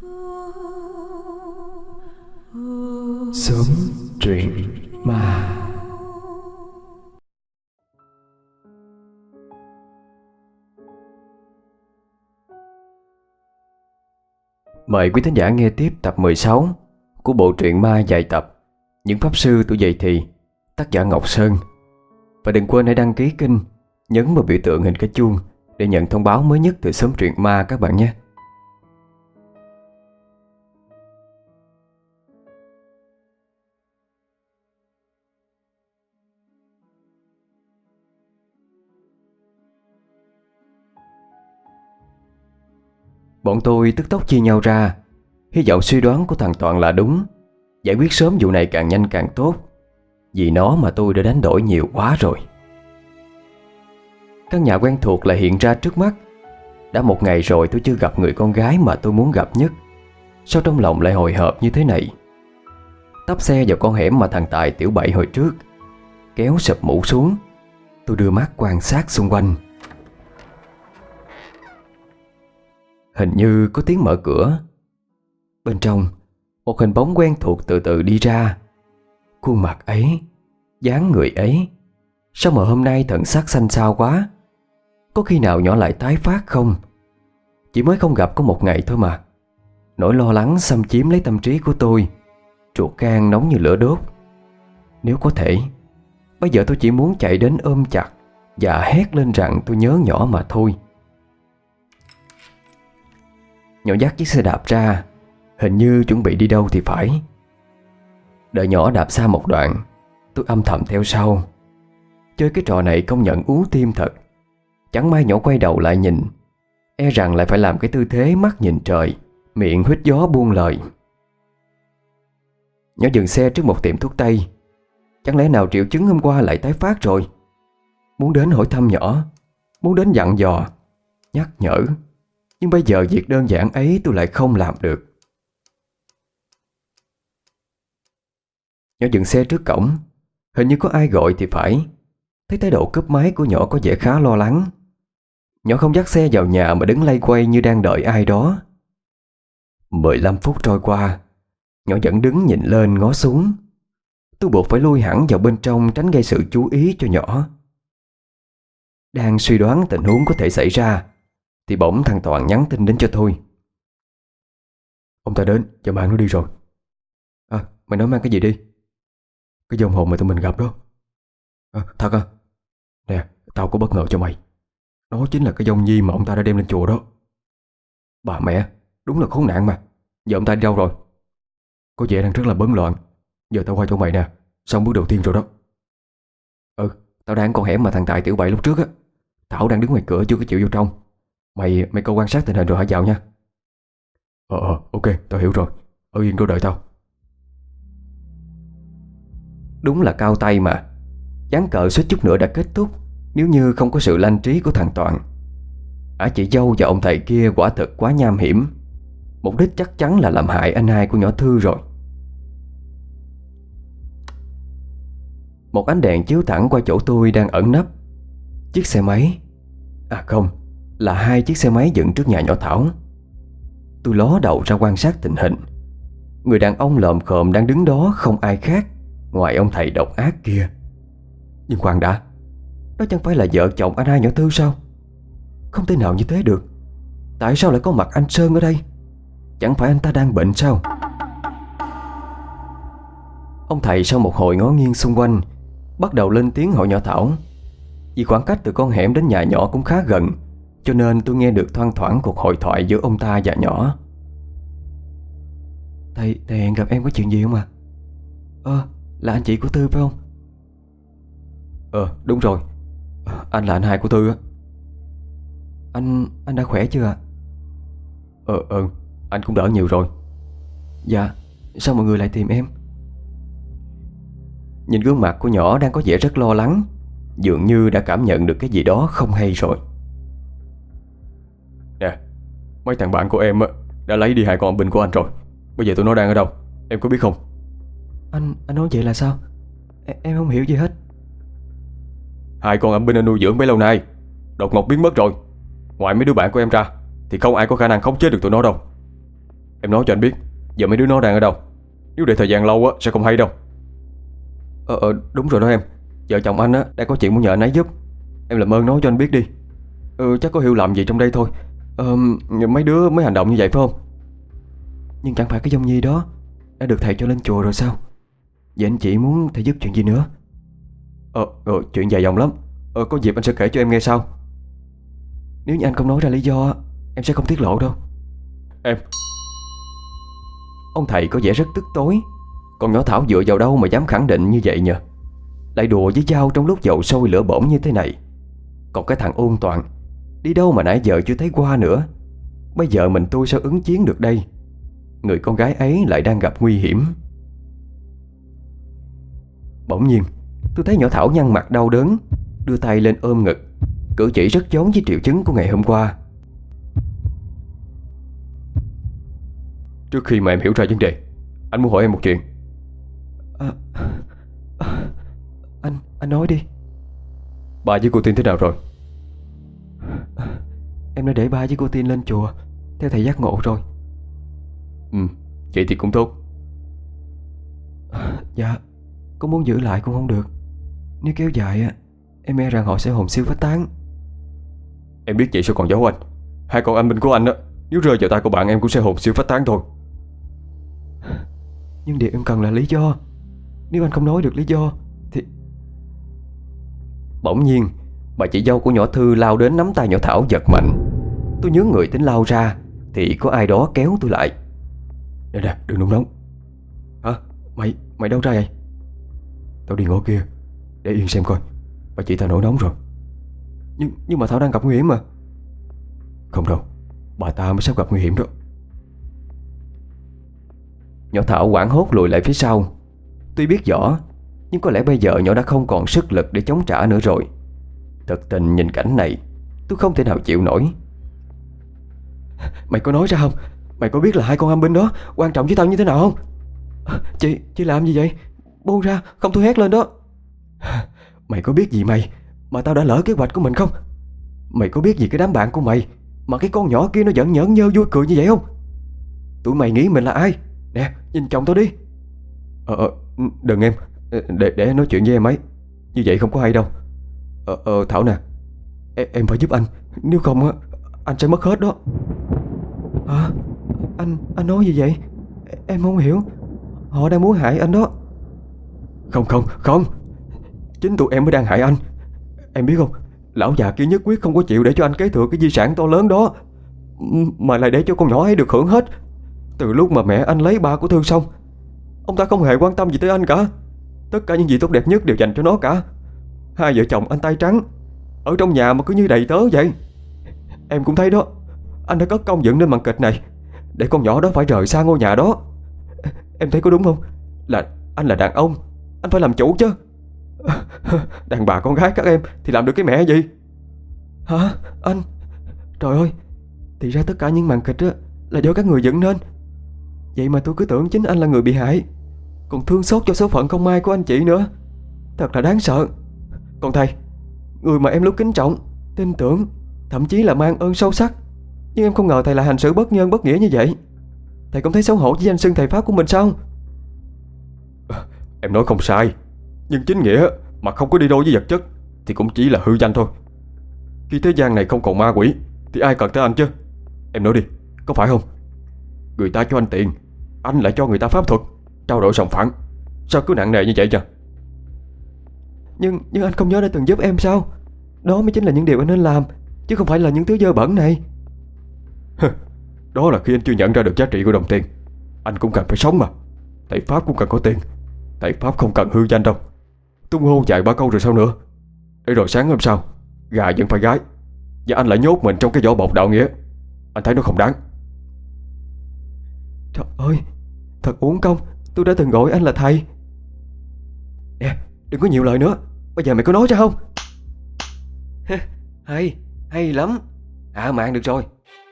Sớm truyện ma. Mời quý thính giả nghe tiếp tập 16 của bộ truyện ma dài tập Những Pháp Sư Tuổi Dậy Thì, tác giả Ngọc Sơn. Và đừng quên hãy đăng ký kênh, nhấn vào biểu tượng hình cái chuông để nhận thông báo mới nhất từ Sớm Truyện Ma các bạn nhé. Bọn tôi tức tốc chia nhau ra, hy vọng suy đoán của thằng Toàn là đúng, giải quyết sớm vụ này càng nhanh càng tốt. Vì nó mà tôi đã đánh đổi nhiều quá rồi. Căn nhà quen thuộc lại hiện ra trước mắt. Đã một ngày rồi tôi chưa gặp người con gái mà tôi muốn gặp nhất. Sao trong lòng lại hồi hộp như thế này? Tấp xe vào con hẻm mà thằng Tài tiểu bậy hồi trước, kéo sập mũ xuống. Tôi đưa mắt quan sát xung quanh. Hình như có tiếng mở cửa. Bên trong, một hình bóng quen thuộc từ từ đi ra. Khuôn mặt ấy, dáng người ấy, sao mà hôm nay thần sắc xanh xao quá? Có khi nào nhỏ lại tái phát không? Chỉ mới không gặp có một ngày thôi mà. Nỗi lo lắng xâm chiếm lấy tâm trí của tôi, ruột gan nóng như lửa đốt. Nếu có thể, bây giờ tôi chỉ muốn chạy đến ôm chặt và hét lên rằng tôi nhớ nhỏ mà thôi. Nhỏ dắt chiếc xe đạp ra, hình như chuẩn bị đi đâu thì phải. Đợi nhỏ đạp xa một đoạn, tôi âm thầm theo sau. Chơi cái trò này công nhận ú tim thật. Chẳng may nhỏ quay đầu lại nhìn, e rằng lại phải làm cái tư thế mắt nhìn trời, miệng huýt gió buông lời. Nhỏ dừng xe trước một tiệm thuốc tây. Chẳng lẽ nào triệu chứng hôm qua lại tái phát rồi? Muốn đến hỏi thăm nhỏ, muốn đến dặn dò, nhắc nhở. Nhưng bây giờ việc đơn giản ấy tôi lại không làm được. Nhỏ dừng xe trước cổng. Hình như có ai gọi thì phải. Thấy thái độ cúp máy của nhỏ có vẻ khá lo lắng. Nhỏ không dắt xe vào nhà mà đứng lay quay như đang đợi ai đó. 15 phút trôi qua, nhỏ vẫn đứng nhìn lên ngó xuống. Tôi buộc phải lui hẳn vào bên trong tránh gây sự chú ý cho nhỏ. Đang suy đoán tình huống có thể xảy ra thì bỗng thằng Toàn nhắn tin đến cho tôi. Ông ta đến, giờ mang nó đi rồi. À, mày nói mang cái gì đi? Cái vong hồn mà tụi mình gặp đó. À, thật à? Nè, tao có bất ngờ cho mày. Nó chính là cái vong Nhi mà ông ta đã đem lên chùa đó. Bà mẹ, đúng là khốn nạn mà. Giờ ông ta đi đâu rồi? Có vẻ đang rất là bấn loạn. Giờ tao qua chỗ mày nè, xong bước đầu tiên rồi đó. Ừ, tao đang con hẻm mà thằng Tài tiểu bậy lúc trước á. Thảo đang đứng ngoài cửa chưa có chịu vô trong. Mày có quan sát tình hình rồi hãy vào nha. Ok, tao hiểu rồi. Ở yên đó đợi tao. Đúng là cao tay mà. Ván cờ suýt chút nữa đã kết thúc nếu như không có sự lanh trí của thằng Toàn. Chị dâu và ông thầy kia quả thực quá nham hiểm. Mục đích chắc chắn là làm hại anh hai của nhỏ Thư rồi. Một ánh đèn chiếu thẳng qua chỗ tôi đang ẩn nấp. Chiếc xe máy, à không, là hai chiếc xe máy dựng trước nhà nhỏ Thảo. Tôi ló đầu ra quan sát tình hình. Người đàn ông lồm khồm đang đứng đó không ai khác ngoài ông thầy độc ác kia. Nhưng khoan đã, đó chẳng phải là vợ chồng anh hai nhỏ Thư sao? Không thể nào như thế được. Tại sao lại có mặt anh Sơn ở đây? Chẳng phải anh ta đang bệnh sao? Ông thầy sau một hồi ngó nghiêng xung quanh, bắt đầu lên tiếng hỏi nhỏ Thảo. Vì khoảng cách từ con hẻm đến nhà nhỏ cũng khá gần, cho nên tôi nghe được thoang thoảng cuộc hội thoại giữa ông ta và nhỏ. Thầy hẹn gặp em có chuyện gì không à? Là anh chị của Tư phải không? Đúng rồi. Anh là anh hai của Tư á. Anh đã khỏe chưa ạ? Anh cũng đỡ nhiều rồi. Dạ, sao mọi người lại tìm em? Nhìn gương mặt của nhỏ đang có vẻ rất lo lắng, dường như đã cảm nhận được cái gì đó không hay rồi. Nè, mấy thằng bạn của em đã lấy đi hai con binh của anh rồi. Bây giờ tụi nó đang ở đâu, em có biết không? Anh nói vậy là sao? Em không hiểu gì hết. Hai con âm binh anh nuôi dưỡng bấy lâu nay đột ngột biến mất rồi. Ngoài mấy đứa bạn của em ra thì không ai có khả năng khống chế được tụi nó đâu. Em nói cho anh biết giờ mấy đứa nó đang ở đâu. Nếu để thời gian lâu á sẽ không hay đâu. Đúng rồi đó em. Vợ chồng anh á đang có chuyện muốn nhờ anh ấy giúp. Em làm ơn nói cho anh biết đi. Chắc có hiểu lầm gì trong đây thôi. Mấy đứa mới hành động như vậy phải không? Nhưng chẳng phải cái Dung Nhi đó đã được thầy cho lên chùa rồi sao? Vậy anh chị muốn thầy giúp chuyện gì nữa? Chuyện dài dòng lắm. Có dịp anh sẽ kể cho em nghe sau. Nếu như anh không nói ra lý do, em sẽ không tiết lộ đâu. Em. Ông thầy có vẻ rất tức tối. Còn nhỏ Thảo dựa vào đâu mà dám khẳng định như vậy nhờ? Lại đùa với dao trong lúc dầu sôi lửa bỏng như thế này. Còn cái thằng ôn toàn đi đâu mà nãy giờ chưa thấy qua nữa. Bây giờ mình tôi sao ứng chiến được đây? Người con gái ấy lại đang gặp nguy hiểm. Bỗng nhiên tôi thấy nhỏ Thảo nhăn mặt đau đớn, đưa tay lên ôm ngực, cử chỉ rất giống với triệu chứng của ngày hôm qua. Trước khi mà em hiểu ra vấn đề, anh muốn hỏi em một chuyện. Anh nói đi. Bà với cô Tiên thế nào rồi? Em đã để ba với cô Tiên lên chùa theo thầy giác ngộ rồi. Vậy thì cũng tốt. Dạ, có muốn giữ lại cũng không được. Nếu kéo dài á, em e rằng họ sẽ hồn siêu phách tán. Em biết vậy sao còn giấu anh? Hai con anh Minh của anh á, nếu rơi vào tay của bạn em cũng sẽ hồn siêu phách tán thôi. Nhưng điều em cần là lý do. Nếu anh không nói được lý do thì... Bỗng nhiên bà chị dâu của nhỏ Thư lao đến nắm tay nhỏ Thảo giật mạnh. Tôi nhướng người tính lao ra thì có ai đó kéo tôi lại. Nè, đừng nôn nóng. Hả? Mày đâu ra vậy? Tao đi ngõ kia, để yên xem coi. Bà chị ta nổi nóng rồi. Nhưng mà Thảo đang gặp nguy hiểm mà. Không đâu, bà ta mới sắp gặp nguy hiểm đó. Nhỏ Thảo hoảng hốt lùi lại phía sau. Tuy biết rõ, nhưng có lẽ bây giờ nhỏ đã không còn sức lực để chống trả nữa rồi. Thật tình nhìn cảnh này, tôi không thể nào chịu nổi. Mày có nói ra không? Mày có biết là hai con âm binh đó quan trọng với tao như thế nào không? Chị làm gì vậy? Buông ra, không tôi hét lên đó. Mày có biết gì mày mà tao đã lỡ kế hoạch của mình không? Mày có biết gì cái đám bạn của mày mà cái con nhỏ kia nó giận nhởn nhơ vui cười như vậy không? Tụi mày nghĩ mình là ai? Nè, nhìn chồng tao đi. Đừng em. Để nói chuyện với em ấy. Như vậy không có hay đâu. Thảo nè, em phải giúp anh. Nếu không á, anh sẽ mất hết đó. Hả? Anh nói gì vậy? Em không hiểu. Họ đang muốn hại anh đó. Không. Chính tụi em mới đang hại anh. Em biết không, lão già kia nhất quyết không có chịu để cho anh kế thừa cái di sản to lớn đó, mà lại để cho con nhỏ ấy được hưởng hết. Từ lúc mà mẹ anh lấy ba của Thương xong, ông ta không hề quan tâm gì tới anh cả. Tất cả những gì tốt đẹp nhất đều dành cho nó cả. Hai vợ chồng anh tay trắng, ở trong nhà mà cứ như đầy tớ vậy. Em cũng thấy đó, anh đã cất công dựng nên màn kịch này để con nhỏ đó phải rời xa ngôi nhà đó. Em thấy có đúng không? Là anh là đàn ông, anh phải làm chủ chứ. Đàn bà con gái các em thì làm được cái mẹ gì? Hả? Anh? Trời ơi, thì ra tất cả những màn kịch á là do các người dựng nên. Vậy mà tôi cứ tưởng chính anh là người bị hại, còn thương xót cho số phận không may của anh chị nữa. Thật là đáng sợ. Còn thầy, người mà em lúc kính trọng, tin tưởng, thậm chí là mang ơn sâu sắc, nhưng em không ngờ thầy lại hành xử bất nhân bất nghĩa như vậy. Thầy không thấy xấu hổ với danh xưng thầy pháp của mình sao? Em nói không sai, nhưng chính nghĩa mà không có đi đôi với vật chất thì cũng chỉ là hư danh thôi. Khi thế gian này không còn ma quỷ thì ai cần tới anh chứ? Em nói đi, có phải không? Người ta cho anh tiền, anh lại cho người ta pháp thuật, trao đổi sòng phẳng. Sao cứ nặng nề như vậy chứ? Nhưng anh không nhớ đã từng giúp em sao? Đó mới chính là những điều anh nên làm, chứ không phải là những thứ dơ bẩn này. Đó là khi anh chưa nhận ra được giá trị của đồng tiền. Anh cũng cần phải sống mà. Thầy pháp cũng cần có tiền. Thầy pháp không cần hư danh đâu. Tung hô vài ba câu rồi sao nữa? Để rồi sáng hôm sau gà vẫn phải gái, và anh lại nhốt mình trong cái vỏ bọc đạo nghĩa. Anh thấy nó không đáng. Trời ơi, thật uổng công, tôi đã từng gọi anh là thầy. Nè, đừng có nhiều lời nữa. Bây giờ mày có nói ra không? Hay lắm. Hạ mạng được rồi.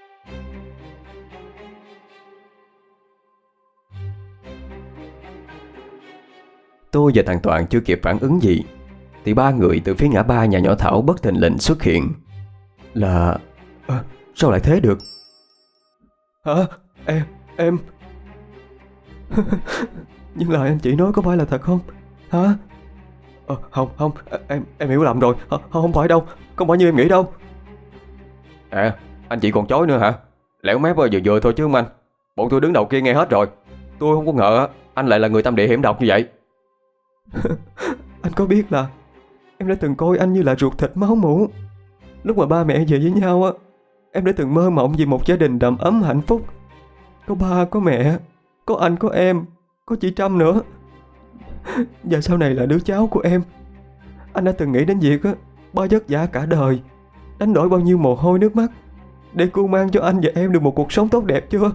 Tôi và thằng Toàn chưa kịp phản ứng gì thì ba người từ phía ngã ba nhà nhỏ Thảo bất thình lình xuất hiện. Là... sao lại thế được? Hả? Em Nhưng lời anh chị nói có phải là thật không? Hả? Không, không, em hiểu lầm rồi. Không phải đâu, không phải như em nghĩ đâu. À, anh chị còn chối nữa hả? Lẻo mép vừa vừa thôi chứ không anh. Bọn tôi đứng đầu kia nghe hết rồi. Tôi không có ngờ anh lại là người tâm địa hiểm độc như vậy. Anh có biết là em đã từng coi anh như là ruột thịt máu mủ. Lúc mà ba mẹ về với nhau á, em đã từng mơ mộng về một gia đình đầm ấm hạnh phúc. Có ba, có mẹ, có anh, có em, có chị Trâm nữa. Và sau này là đứa cháu của em. Anh đã từng nghĩ đến việc á, ba vất vả cả đời, đánh đổi bao nhiêu mồ hôi nước mắt để cưu mang cho anh và em được một cuộc sống tốt đẹp chưa?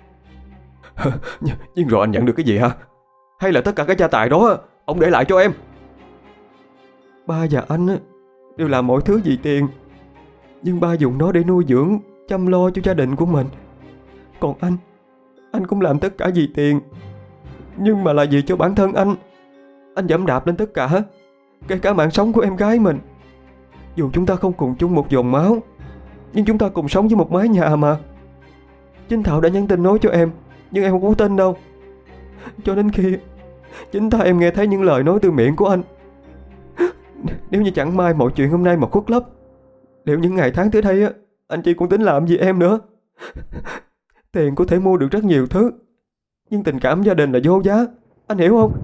Nhưng rồi anh nhận được cái gì hả? Hay là tất cả cái gia tài đó ông để lại cho em? Ba và anh á, đều làm mọi thứ vì tiền. Nhưng ba dùng nó để nuôi dưỡng, chăm lo cho gia đình của mình. Còn anh cũng làm tất cả vì tiền. Nhưng mà là vì cho bản thân anh. Anh dẫm đạp lên tất cả, kể cả mạng sống của em gái mình. Dù chúng ta không cùng chung một dòng máu, nhưng chúng ta cùng sống với một mái nhà mà. Chính Thảo đã nhắn tin nói cho em, nhưng em không có tin đâu. Cho đến khi chính tay em nghe thấy những lời nói từ miệng của anh. Nếu như chẳng may mọi chuyện hôm nay mà khuất lấp, liệu những ngày tháng tới đây á, anh chị cũng tính làm gì em nữa? Tiền có thể mua được rất nhiều thứ, nhưng tình cảm gia đình là vô giá. Anh hiểu không?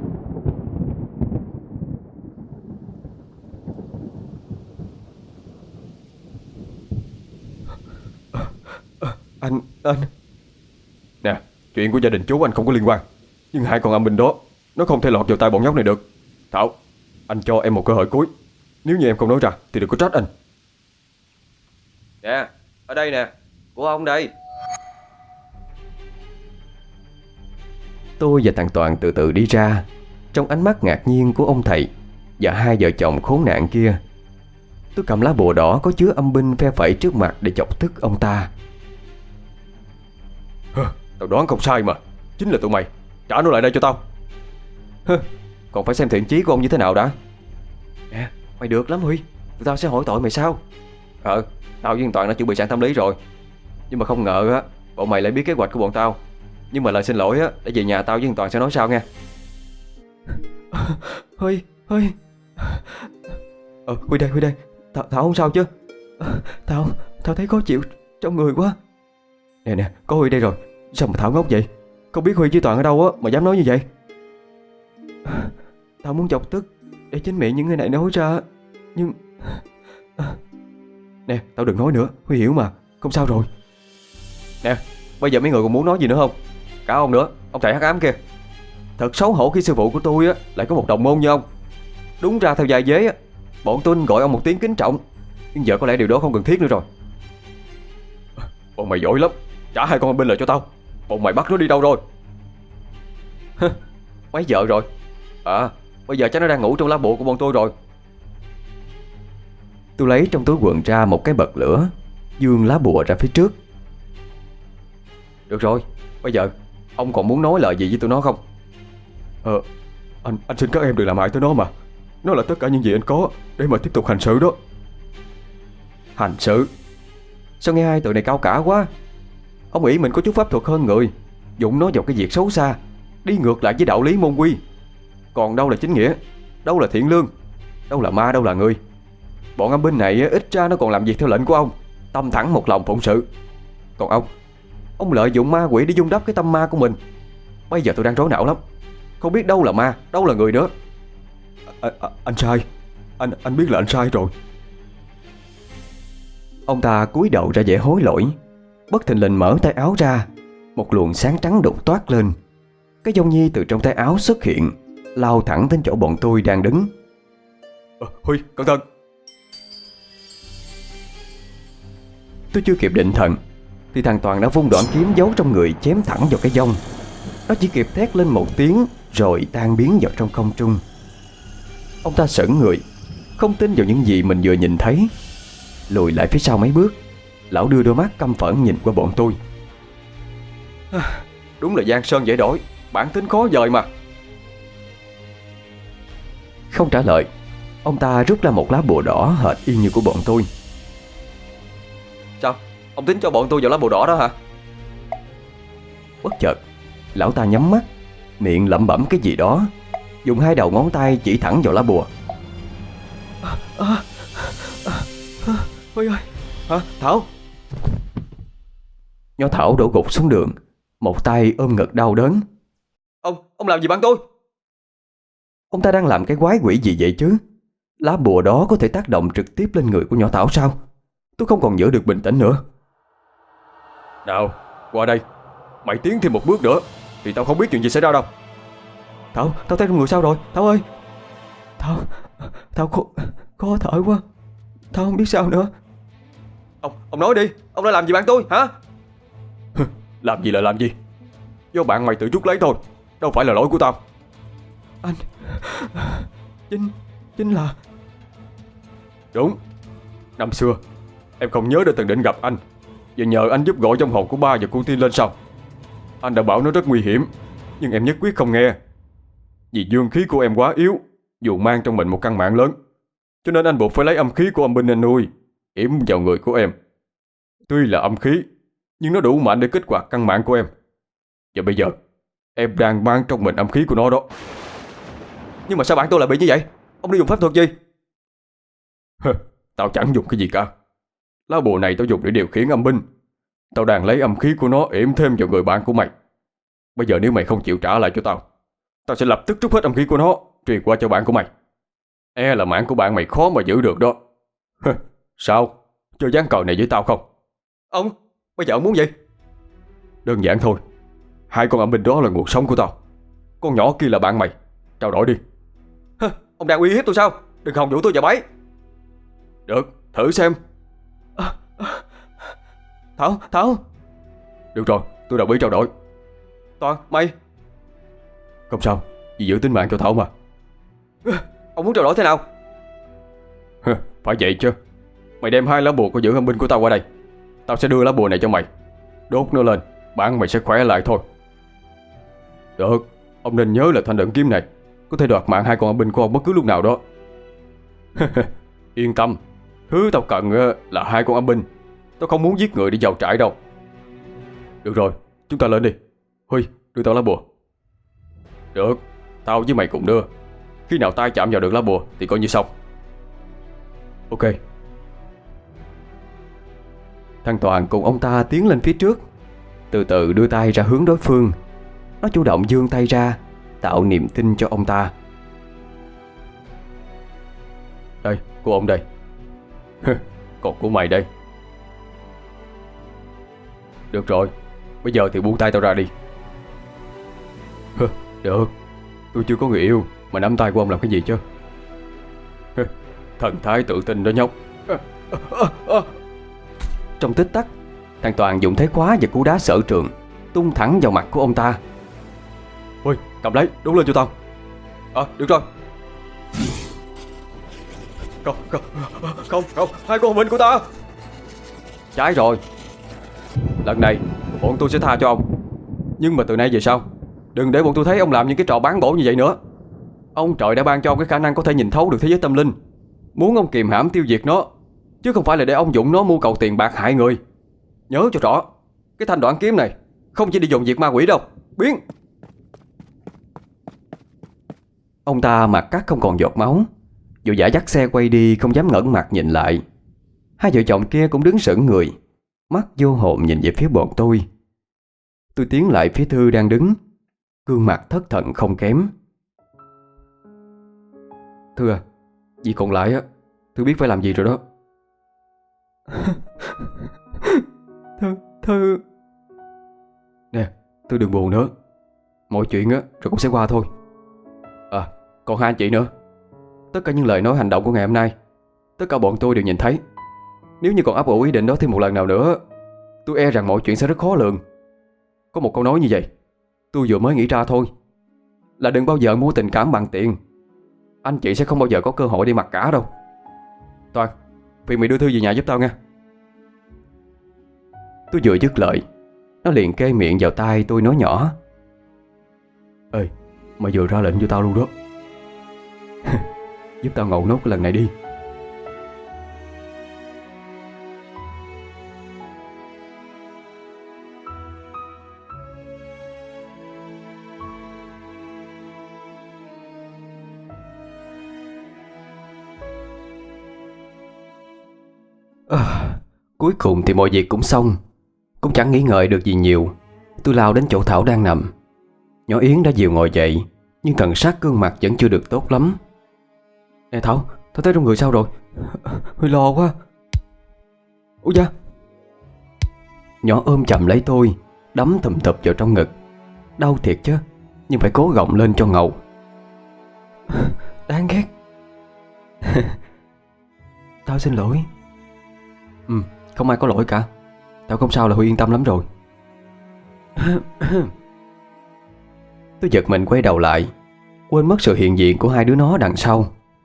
Anh Nè, chuyện của gia đình chú anh không có liên quan. Nhưng hai con âm binh đó, nó không thể lọt vào tay bọn nhóc này được. Thảo, anh cho em một cơ hội cuối. Nếu như em không nói ra thì đừng có trách anh. Nè, ở đây nè, của ông đây. Tôi và thằng Toàn từ từ đi ra, trong ánh mắt ngạc nhiên của ông thầy và hai vợ chồng khốn nạn kia. Tôi cầm lá bùa đỏ có chứa âm binh phe phẩy trước mặt để chọc tức ông ta. Tao đoán không sai mà, chính là tụi mày. Trả nó lại đây cho tao. Còn phải xem thiện chí của ông như thế nào đã. Nè, mày được lắm Huy, tụi tao sẽ hỏi tội mày sao? Tao với thằng Toàn đã chuẩn bị sẵn tâm lý rồi. Nhưng mà không ngờ á, bọn mày lại biết kế hoạch của bọn tao. Nhưng mà lời xin lỗi á, để về nhà tao với thằng Toàn sẽ nói sau nha. Huy đây. Thảo không sao chứ? Thảo thấy khó chịu trong người quá. Nè, có Huy đây rồi. Sao mà Thảo ngốc vậy? Không biết Huy với Toàn ở đâu á mà dám nói như vậy? Tao muốn chọc tức để chính miệng những người này nói ra. Nhưng nè, tao đừng nói nữa, Huy hiểu mà. Không sao rồi. Nè, bây giờ mấy người còn muốn nói gì nữa không? Cả ông nữa, ông thầy hắc ám kia. Thật xấu hổ khi sư phụ của tôi á lại có một đồng môn như ông. Đúng ra theo gia dế á, bọn tôi gọi ông một tiếng kính trọng. Nhưng giờ có lẽ điều đó không cần thiết nữa rồi. Bọn mày giỏi lắm, trả hai con binh lại cho tao. Bọn mày bắt nó đi đâu rồi? Mấy giờ rồi? Bây giờ chắc nó đang ngủ trong lá bùa của bọn tôi rồi. Tôi lấy trong túi quần ra một cái bật lửa, giương lá bùa ra phía trước. Được rồi, bây giờ ông còn muốn nói lời gì với tụi nó không? Anh xin các em đừng làm hại tới nó mà. Nó là tất cả những gì anh có để mà tiếp tục hành sự đó. Hành sự? Sao nghe hai tụi này cao cả quá. Ông nghĩ mình có chút pháp thuật hơn người, dụng nó vào cái việc xấu xa, đi ngược lại với đạo lý môn quy. Còn đâu là chính nghĩa, đâu là thiện lương, đâu là ma, đâu là người. Bọn âm binh này ít ra nó còn làm việc theo lệnh của ông, tâm thẳng một lòng phụng sự. Còn ông lợi dụng ma quỷ để dung đắp cái tâm ma của mình. Bây giờ tôi đang rối não lắm, không biết đâu là ma, đâu là người nữa. Anh sai. Anh biết là anh sai rồi. Ông ta cúi đầu ra vẻ hối lỗi. Bất thình lình mở tay áo ra, một luồng sáng trắng đột toát lên. Cái dông nhi từ trong tay áo xuất hiện, lao thẳng đến chỗ bọn tôi đang đứng. Huy, cẩn thận. Tôi chưa kịp định thần thì thằng Toàn đã vung đoạn kiếm giấu trong người chém thẳng vào cái dông. Nó chỉ kịp thét lên một tiếng rồi tan biến vào trong không trung. Ông ta sững người, không tin vào những gì mình vừa nhìn thấy. Lùi lại phía sau mấy bước, lão đưa đôi mắt căm phẫn nhìn qua bọn tôi. Đúng là giang sơn dễ đổi, bản tính khó dời mà. Không trả lời, ông ta rút ra một lá bùa đỏ hệt y như của bọn tôi. Sao? Ông tính cho bọn tôi vào lá bùa đỏ đó hả? Bất chợt lão ta nhắm mắt, miệng lẩm bẩm cái gì đó, dùng hai đầu ngón tay chỉ thẳng vào lá bùa. Ôi ơi, hả Thảo? Nhỏ Thảo đổ gục xuống đường, một tay ôm ngực đau đớn. Ông làm gì bạn tôi? Ông ta đang làm cái quái quỷ gì vậy chứ? Lá bùa đó có thể tác động trực tiếp lên người của nhỏ Thảo sao? Tôi không còn giữ được bình tĩnh nữa. Nào, qua đây. Mày tiến thêm một bước nữa thì tao không biết chuyện gì xảy ra đâu. Thảo thấy trong người sao rồi? Thảo ơi! Thảo khó thở quá. Thảo không biết sao nữa. Ông nói đi, ông đã làm gì bạn tôi hả? Làm gì là làm gì? Do bạn mày tự chuốc lấy thôi, đâu phải là lỗi của tao. Anh Chính là... Đúng. Năm xưa em không nhớ đã từng định gặp anh và nhờ anh giúp gọi trong hồn của ba và cô Tiên lên sao? Anh đã bảo nó rất nguy hiểm, nhưng em nhất quyết không nghe. Vì dương khí của em quá yếu, dù mang trong mình một căn mạng lớn, cho nên anh buộc phải lấy âm khí của âm binh anh nuôi, yểm vào người của em. Tuy là âm khí, nhưng nó đủ mạnh để kích hoạt căn mạng của em. Và bây giờ em đang mang trong mình âm khí của nó đó. Nhưng mà sao bạn tôi lại bị như vậy? Ông đã dùng pháp thuật gì? Tao chẳng dùng cái gì cả. Lá bùa này tao dùng để điều khiển âm binh. Tao đang lấy âm khí của nó yểm thêm vào người bạn của mày. Bây giờ nếu mày không chịu trả lại cho tao, tao sẽ lập tức trút hết âm khí của nó truyền qua cho bạn của mày. E là mạng của bạn mày khó mà giữ được đó. Sao? Chơi ván cờ này với tao không? Ông, bây giờ ông muốn gì? Đơn giản thôi. Hai con âm binh đó là nguồn sống của tao. Con nhỏ kia là bạn mày. Trao đổi đi. Ông đang uy hiếp tôi sao? Đừng hòng dụ tôi vào bẫy. Được, thử xem. Thảo. Được rồi, tôi đồng ý trao đổi. Toàn, mày. Không sao, vì giữ tính mạng cho Thảo mà. Ông muốn trao đổi thế nào? Phải vậy chứ. Mày đem hai lá bùa của giữ âm binh của tao qua đây. Tao sẽ đưa lá bùa này cho mày. Đốt nó lên, bạn mày sẽ khỏe lại thôi. Được, ông nên nhớ là thanh đận kiếm này có thể đoạt mạng hai con âm binh của ông bất cứ lúc nào đó. Yên tâm, thứ tao cần là hai con âm binh. Tao không muốn giết người để vào trại đâu. Được rồi, chúng ta lên đi. Huy, đưa tao lá bùa. Được, tao với mày cùng đưa. Khi nào tay chạm vào được lá bùa thì coi như xong. Ok. Thằng Toàn cùng ông ta tiến lên phía trước, từ từ đưa tay ra hướng đối phương. Nó chủ động vươn tay ra, tạo niềm tin cho ông ta. Đây, của ông đây. Còn của mày đây. Được rồi, bây giờ thì buông tay tao ra đi. Được, tôi chưa có người yêu mà nắm tay của ông làm cái gì chứ? Thần thái tự tin đó nhóc. Trong tích tắc, thằng Toàn dùng thế khóa và cú đá sở trường tung thẳng vào mặt của ông ta. Ôi, cầm lấy, đúng lên cho tao. Được rồi. Không, hai con mình của ta. Trái rồi. Lần này bọn tôi sẽ tha cho ông. Nhưng mà từ nay về sau, đừng để bọn tôi thấy ông làm những cái trò bán bổ như vậy nữa. Ông trời đã ban cho ông cái khả năng có thể nhìn thấu được thế giới tâm linh. Muốn ông kìm hãm tiêu diệt nó, chứ không phải là để ông dụng nó mưu cầu tiền bạc hại người. Nhớ cho rõ, cái thanh đoạn kiếm này không chỉ để dùng diệt ma quỷ đâu. Biến. Ông ta mặt cắt không còn giọt máu, vội vã dắt xe quay đi, không dám ngẩng mặt nhìn lại. Hai vợ chồng kia cũng đứng sững người, mắt vô hồn nhìn về phía bọn tôi. Tôi tiến lại phía Thư đang đứng, gương mặt thất thần không kém. Thư à, vì còn lại á, Thư biết phải làm gì rồi đó. Thư Nè, Thư đừng buồn nữa. Mọi chuyện á rồi cũng sẽ qua thôi. Còn hai anh chị nữa. Tất cả những lời nói hành động của ngày hôm nay, tất cả bọn tôi đều nhìn thấy. Nếu như còn ấp ủ ý định đó thêm một lần nào nữa, tôi e rằng mọi chuyện sẽ rất khó lường. Có một câu nói như vậy, tôi vừa mới nghĩ ra thôi, là đừng bao giờ mua tình cảm bằng tiền. Anh chị sẽ không bao giờ có cơ hội đi mặc cả đâu. Toàn, phiền mày đưa Thư về nhà giúp tao nha. Tôi vừa dứt lời, nó liền kê miệng vào tai tôi nói nhỏ. Ê, mày vừa ra lệnh cho tao luôn đó. Giúp tao ngầu nốt cái lần này đi. Cuối cùng thì mọi việc cũng xong. Cũng chẳng nghĩ ngợi được gì nhiều. Tôi lao đến chỗ Thảo đang nằm. Nhỏ Yến đã dịu ngồi dậy, nhưng thần sắc gương mặt vẫn chưa được tốt lắm. Nè Thảo, Thảo thấy trong người sao rồi? Huy lo quá. Ủa da. Nhỏ ôm chầm lấy tôi, đấm thùm thụp vào trong ngực. Đau thiệt chứ, nhưng phải cố gồng lên cho ngầu. Đáng ghét. Tao xin lỗi. Không ai có lỗi cả. Tao không sao là Huy yên tâm lắm rồi. Tôi giật mình quay đầu lại, quên mất sự hiện diện của hai đứa nó đằng sau.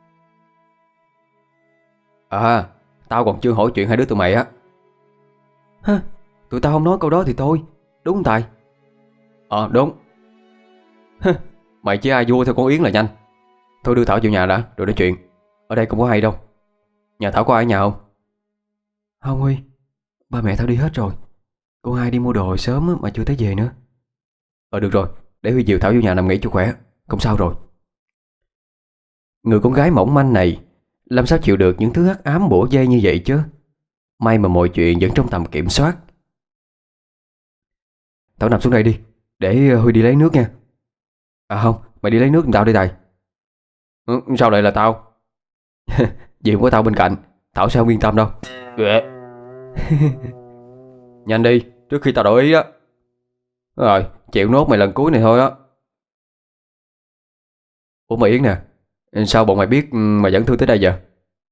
À, tao còn chưa hỏi chuyện hai đứa tụi mày á. Hả? Tụi tao không nói câu đó thì thôi, đúng không Tài? Đúng. Mày chỉ ai vua theo con Yến là nhanh. Thôi đưa Thảo vào nhà đã rồi nói chuyện. Ở đây không có hay đâu. Nhà Thảo có ai ở nhà không? Không Huy, ba mẹ Thảo đi hết rồi. Cô hai đi mua đồ hồi sớm mà chưa thấy về nữa. Được rồi, để Huy dìu Thảo vô nhà nằm nghỉ cho khỏe. Không sao rồi. Người con gái mỏng manh này làm sao chịu được những thứ hắc ám bủa vây như vậy chứ. May mà mọi chuyện vẫn trong tầm kiểm soát. Thảo nằm xuống đây đi, để Huy đi lấy nước nha. Không, mày đi lấy nước giùm tao đi Tài. Sao lại là tao? Vì không có tao bên cạnh, Thảo sẽ không yên tâm đâu. Nhanh đi, trước khi tao đổi ý á. Rồi, chịu nốt mày lần cuối này thôi á. Ủa mày Yến nè, sao bọn mày biết mà dẫn Thư tới đây giờ?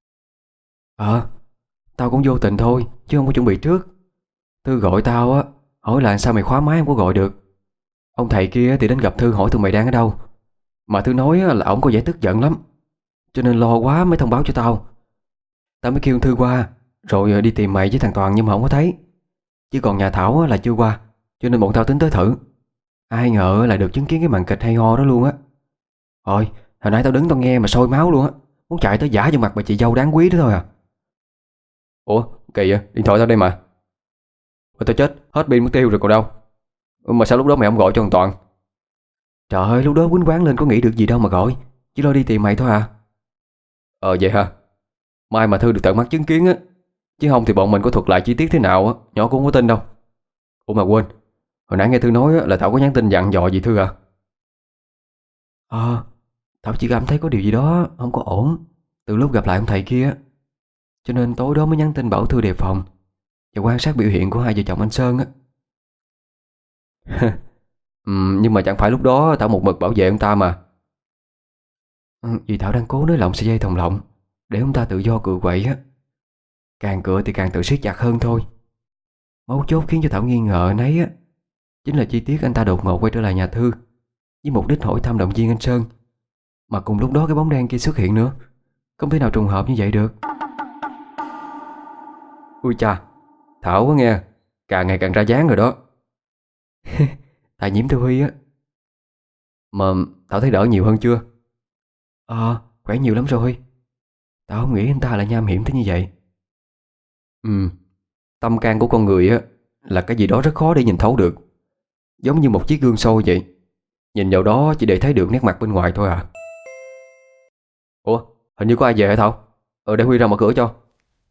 Tao cũng vô tình thôi, chứ không có chuẩn bị trước. Thư gọi tao á, hỏi là sao mày khóa máy không có gọi được. Ông thầy kia thì đến gặp Thư hỏi tụi mày đang ở đâu. Mà Thư nói là ổng có vẻ tức giận lắm, cho nên lo quá mới thông báo cho tao. Tao mới kêu Thư qua, rồi đi tìm mày với thằng Toàn nhưng mà không có thấy. Chứ còn nhà Thảo là chưa qua, cho nên bọn tao tính tới thử. Ai ngờ là được chứng kiến cái màn kịch hay ho đó luôn á. Hồi nãy tao đứng tao nghe mà sôi máu luôn á. Muốn chạy tới giả vô mặt bà chị dâu đáng quý đó thôi à. Ủa kỳ vậy, điện thoại tao đây mà. Tao chết, hết pin mất tiêu rồi còn đâu. Mà sao lúc đó mày không gọi cho thằng Toàn? Trời ơi, lúc đó quýnh quán lên có nghĩ được gì đâu mà gọi. Chỉ lo đi tìm mày thôi à. Vậy hả? Mai mà Thư được tận mắt chứng kiến á, chứ không thì bọn mình có thuật lại chi tiết thế nào á, nhỏ cũng không có tin đâu. Ủa mà quên, hồi nãy nghe Thư nói là Thảo có nhắn tin dặn dò gì Thư à? Thảo chỉ cảm thấy có điều gì đó không có ổn từ lúc gặp lại ông thầy kia, cho nên tối đó mới nhắn tin bảo Thư đề phòng và quan sát biểu hiện của hai vợ chồng anh Sơn á. Nhưng mà chẳng phải lúc đó Thảo một mực bảo vệ ông ta mà. Vì Thảo đang cố nới lỏng sợi dây thòng lọng để ông ta tự do cựa quậy á. Càng cựa thì càng tự siết chặt hơn thôi. Mấu chốt khiến cho Thảo nghi ngờ nấy á chính là chi tiết anh ta đột ngột quay trở lại nhà Thư với mục đích hỏi thăm động viên anh Sơn, mà cùng lúc đó cái bóng đen kia xuất hiện nữa. Không thể nào trùng hợp như vậy được. Ui cha, Thảo có nghe, càng ngày càng ra dáng rồi đó. Tại nhiễm Thư Huy á. Mà Thảo thấy đỡ nhiều hơn chưa? Khỏe nhiều lắm rồi. Tao không nghĩ anh ta lại nham hiểm tới như vậy. Tâm can của con người á là cái gì đó rất khó để nhìn thấu được. Giống như một chiếc gương soi vậy. Nhìn vào đó chỉ để thấy được nét mặt bên ngoài thôi à. Ủa, hình như có ai về hả Thảo? Để Huy ra mở cửa cho.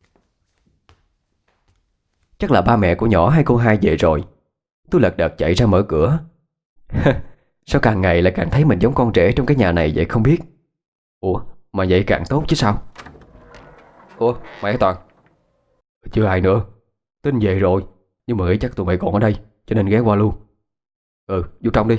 Chắc là ba mẹ của nhỏ hay cô hai về rồi. Tôi lật đật chạy ra mở cửa. Sao càng ngày lại càng thấy mình giống con trẻ trong cái nhà này vậy không biết. Ủa, mà vậy càng tốt chứ sao. Ủa, mày hả Toàn? Chưa ai nữa. Tính về rồi, nhưng mà nghĩ chắc tụi mày còn ở đây, cho nên ghé qua luôn. Vô trong đi.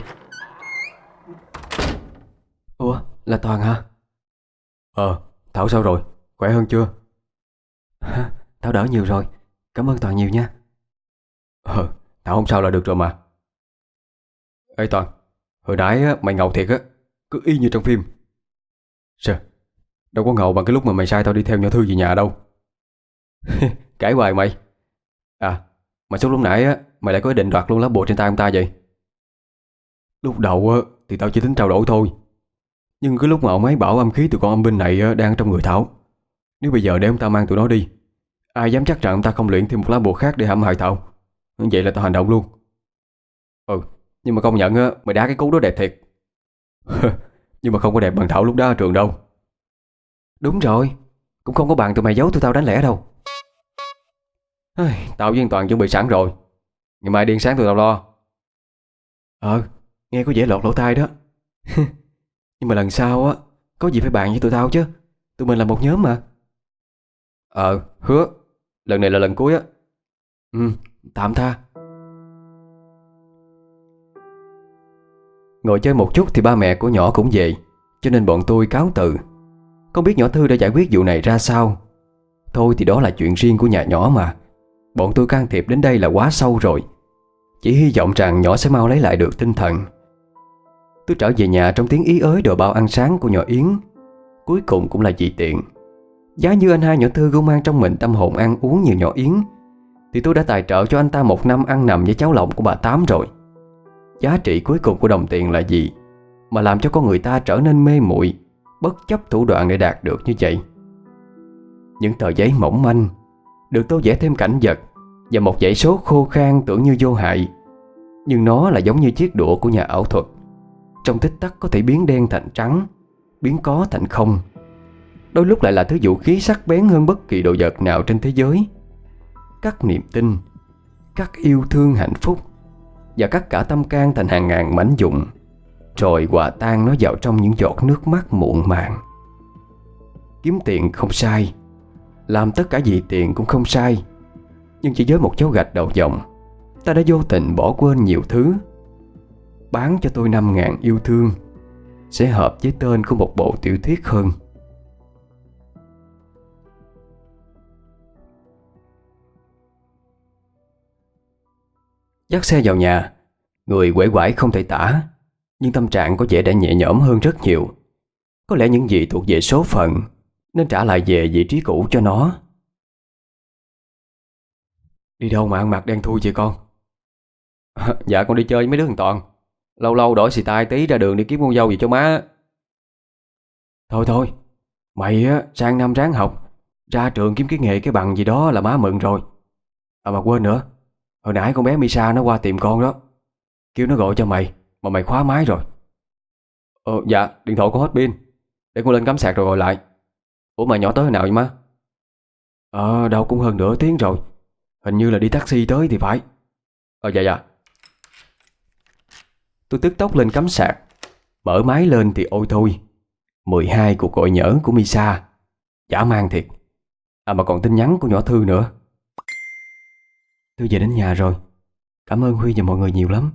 Ủa, là Toàn hả? Thảo sao rồi? Khỏe hơn chưa? Thảo đỡ nhiều rồi. Cảm ơn Toàn nhiều nha. Thảo không sao là được rồi mà. Ê Toàn, hồi nãy á, mày ngầu thiệt á. Cứ y như trong phim. Sao? Đâu có ngầu bằng cái lúc mà mày sai tao đi theo nhỏ Thư về nhà đâu. Cãi hoài mày. Mà suốt lúc nãy á, mày lại có ý định đoạt luôn lá bùa trên tay ông ta vậy? Lúc đầu á, thì tao chỉ tính trao đổi thôi. Nhưng cái lúc mà ông ấy bảo âm khí từ con âm binh này á, đang trong người Thảo. Nếu bây giờ để ông ta mang tụi nó đi, ai dám chắc rằng ông ta không luyện thêm một lá bùa khác để hãm hại Thảo. Vậy là tao hành động luôn. Nhưng mà công nhận á, mày đá cái cú đó đẹp thiệt. Nhưng mà không có đẹp bằng Thảo lúc đó ở trường đâu. Đúng rồi, cũng không có bằng tụi mày giấu tụi tao đánh lẻ đâu. Tao với Toàn chuẩn bị sẵn rồi. Ngày mai đi ăn sáng tụi tao lo. Nghe có vẻ lọt lỗ tai đó. Nhưng mà lần sau á, có gì phải bàn với tụi tao chứ. Tụi mình là một nhóm mà. Hứa. Lần này là lần cuối á. Tạm tha. Ngồi chơi một chút thì ba mẹ của nhỏ cũng về, cho nên bọn tôi cáo từ. Không biết nhỏ Thư đã giải quyết vụ này ra sao. Thôi thì đó là chuyện riêng của nhà nhỏ mà. Bọn tôi can thiệp đến đây là quá sâu rồi. Chỉ hy vọng rằng nhỏ sẽ mau lấy lại được tinh thần. Tôi trở về nhà trong tiếng ý ới đòi bao ăn sáng của nhỏ Yến. Cuối cùng cũng là vì tiện. Giá như anh hai nhỏ Thư cũng mang trong mình tâm hồn ăn uống như nhỏ Yến, thì tôi đã tài trợ cho anh ta 1 năm ăn nằm với cháu lòng của bà Tám rồi. Giá trị cuối cùng của đồng tiền là gì mà làm cho con người ta trở nên mê muội, bất chấp thủ đoạn để đạt được như vậy? Những tờ giấy mỏng manh được tô vẽ thêm cảnh vật và một dãy số khô khan tưởng như vô hại, nhưng nó là giống như chiếc đũa của nhà ảo thuật. Trong tích tắc có thể biến đen thành trắng, biến có thành không. Đôi lúc lại là thứ vũ khí sắc bén hơn bất kỳ đồ vật nào trên thế giới. Cắt niềm tin, cắt yêu thương hạnh phúc, và cắt cả tâm can thành hàng ngàn mảnh vụn, rồi hòa tan nó vào trong những giọt nước mắt muộn màng. Kiếm tiền không sai, làm tất cả vì tiền cũng không sai. Nhưng chỉ với một dấu gạch đầu dòng, ta đã vô tình bỏ quên nhiều thứ. Bán cho tôi 5.000 yêu thương sẽ hợp với tên của một bộ tiểu thuyết hơn. Dắt xe vào nhà, người uể oải không thể tả, nhưng tâm trạng có vẻ đã nhẹ nhõm hơn rất nhiều. Có lẽ những gì thuộc về số phận nên trả lại về vị trí cũ cho nó. Đi đâu mà ăn mặc đen thui vậy con? Dạ con đi chơi với mấy đứa thằng Toàn. Lâu lâu đổi xì tai tí ra đường đi kiếm con dâu gì cho má. Thôi, mày á sang năm ráng học, ra trường kiếm cái nghề cái bằng gì đó là má mừng rồi. Mà quên nữa, hồi nãy con bé Misa nó qua tìm con đó, kêu nó gọi cho mày mà mày khóa máy rồi. Dạ điện thoại con hết pin, để con lên cắm sạc rồi gọi lại. Ủa mà nhỏ tới hồi nào vậy má? Đâu cũng hơn nửa tiếng rồi. Hình như là đi taxi tới thì phải. Dạ. Tôi tức tốc lên cắm sạc. Mở máy lên thì ôi thôi, 12 cuộc gọi nhỡ của Misa. Chả mang thiệt. Mà còn tin nhắn của nhỏ Thư nữa. Tôi về đến nhà rồi. Cảm ơn Huy và mọi người nhiều lắm.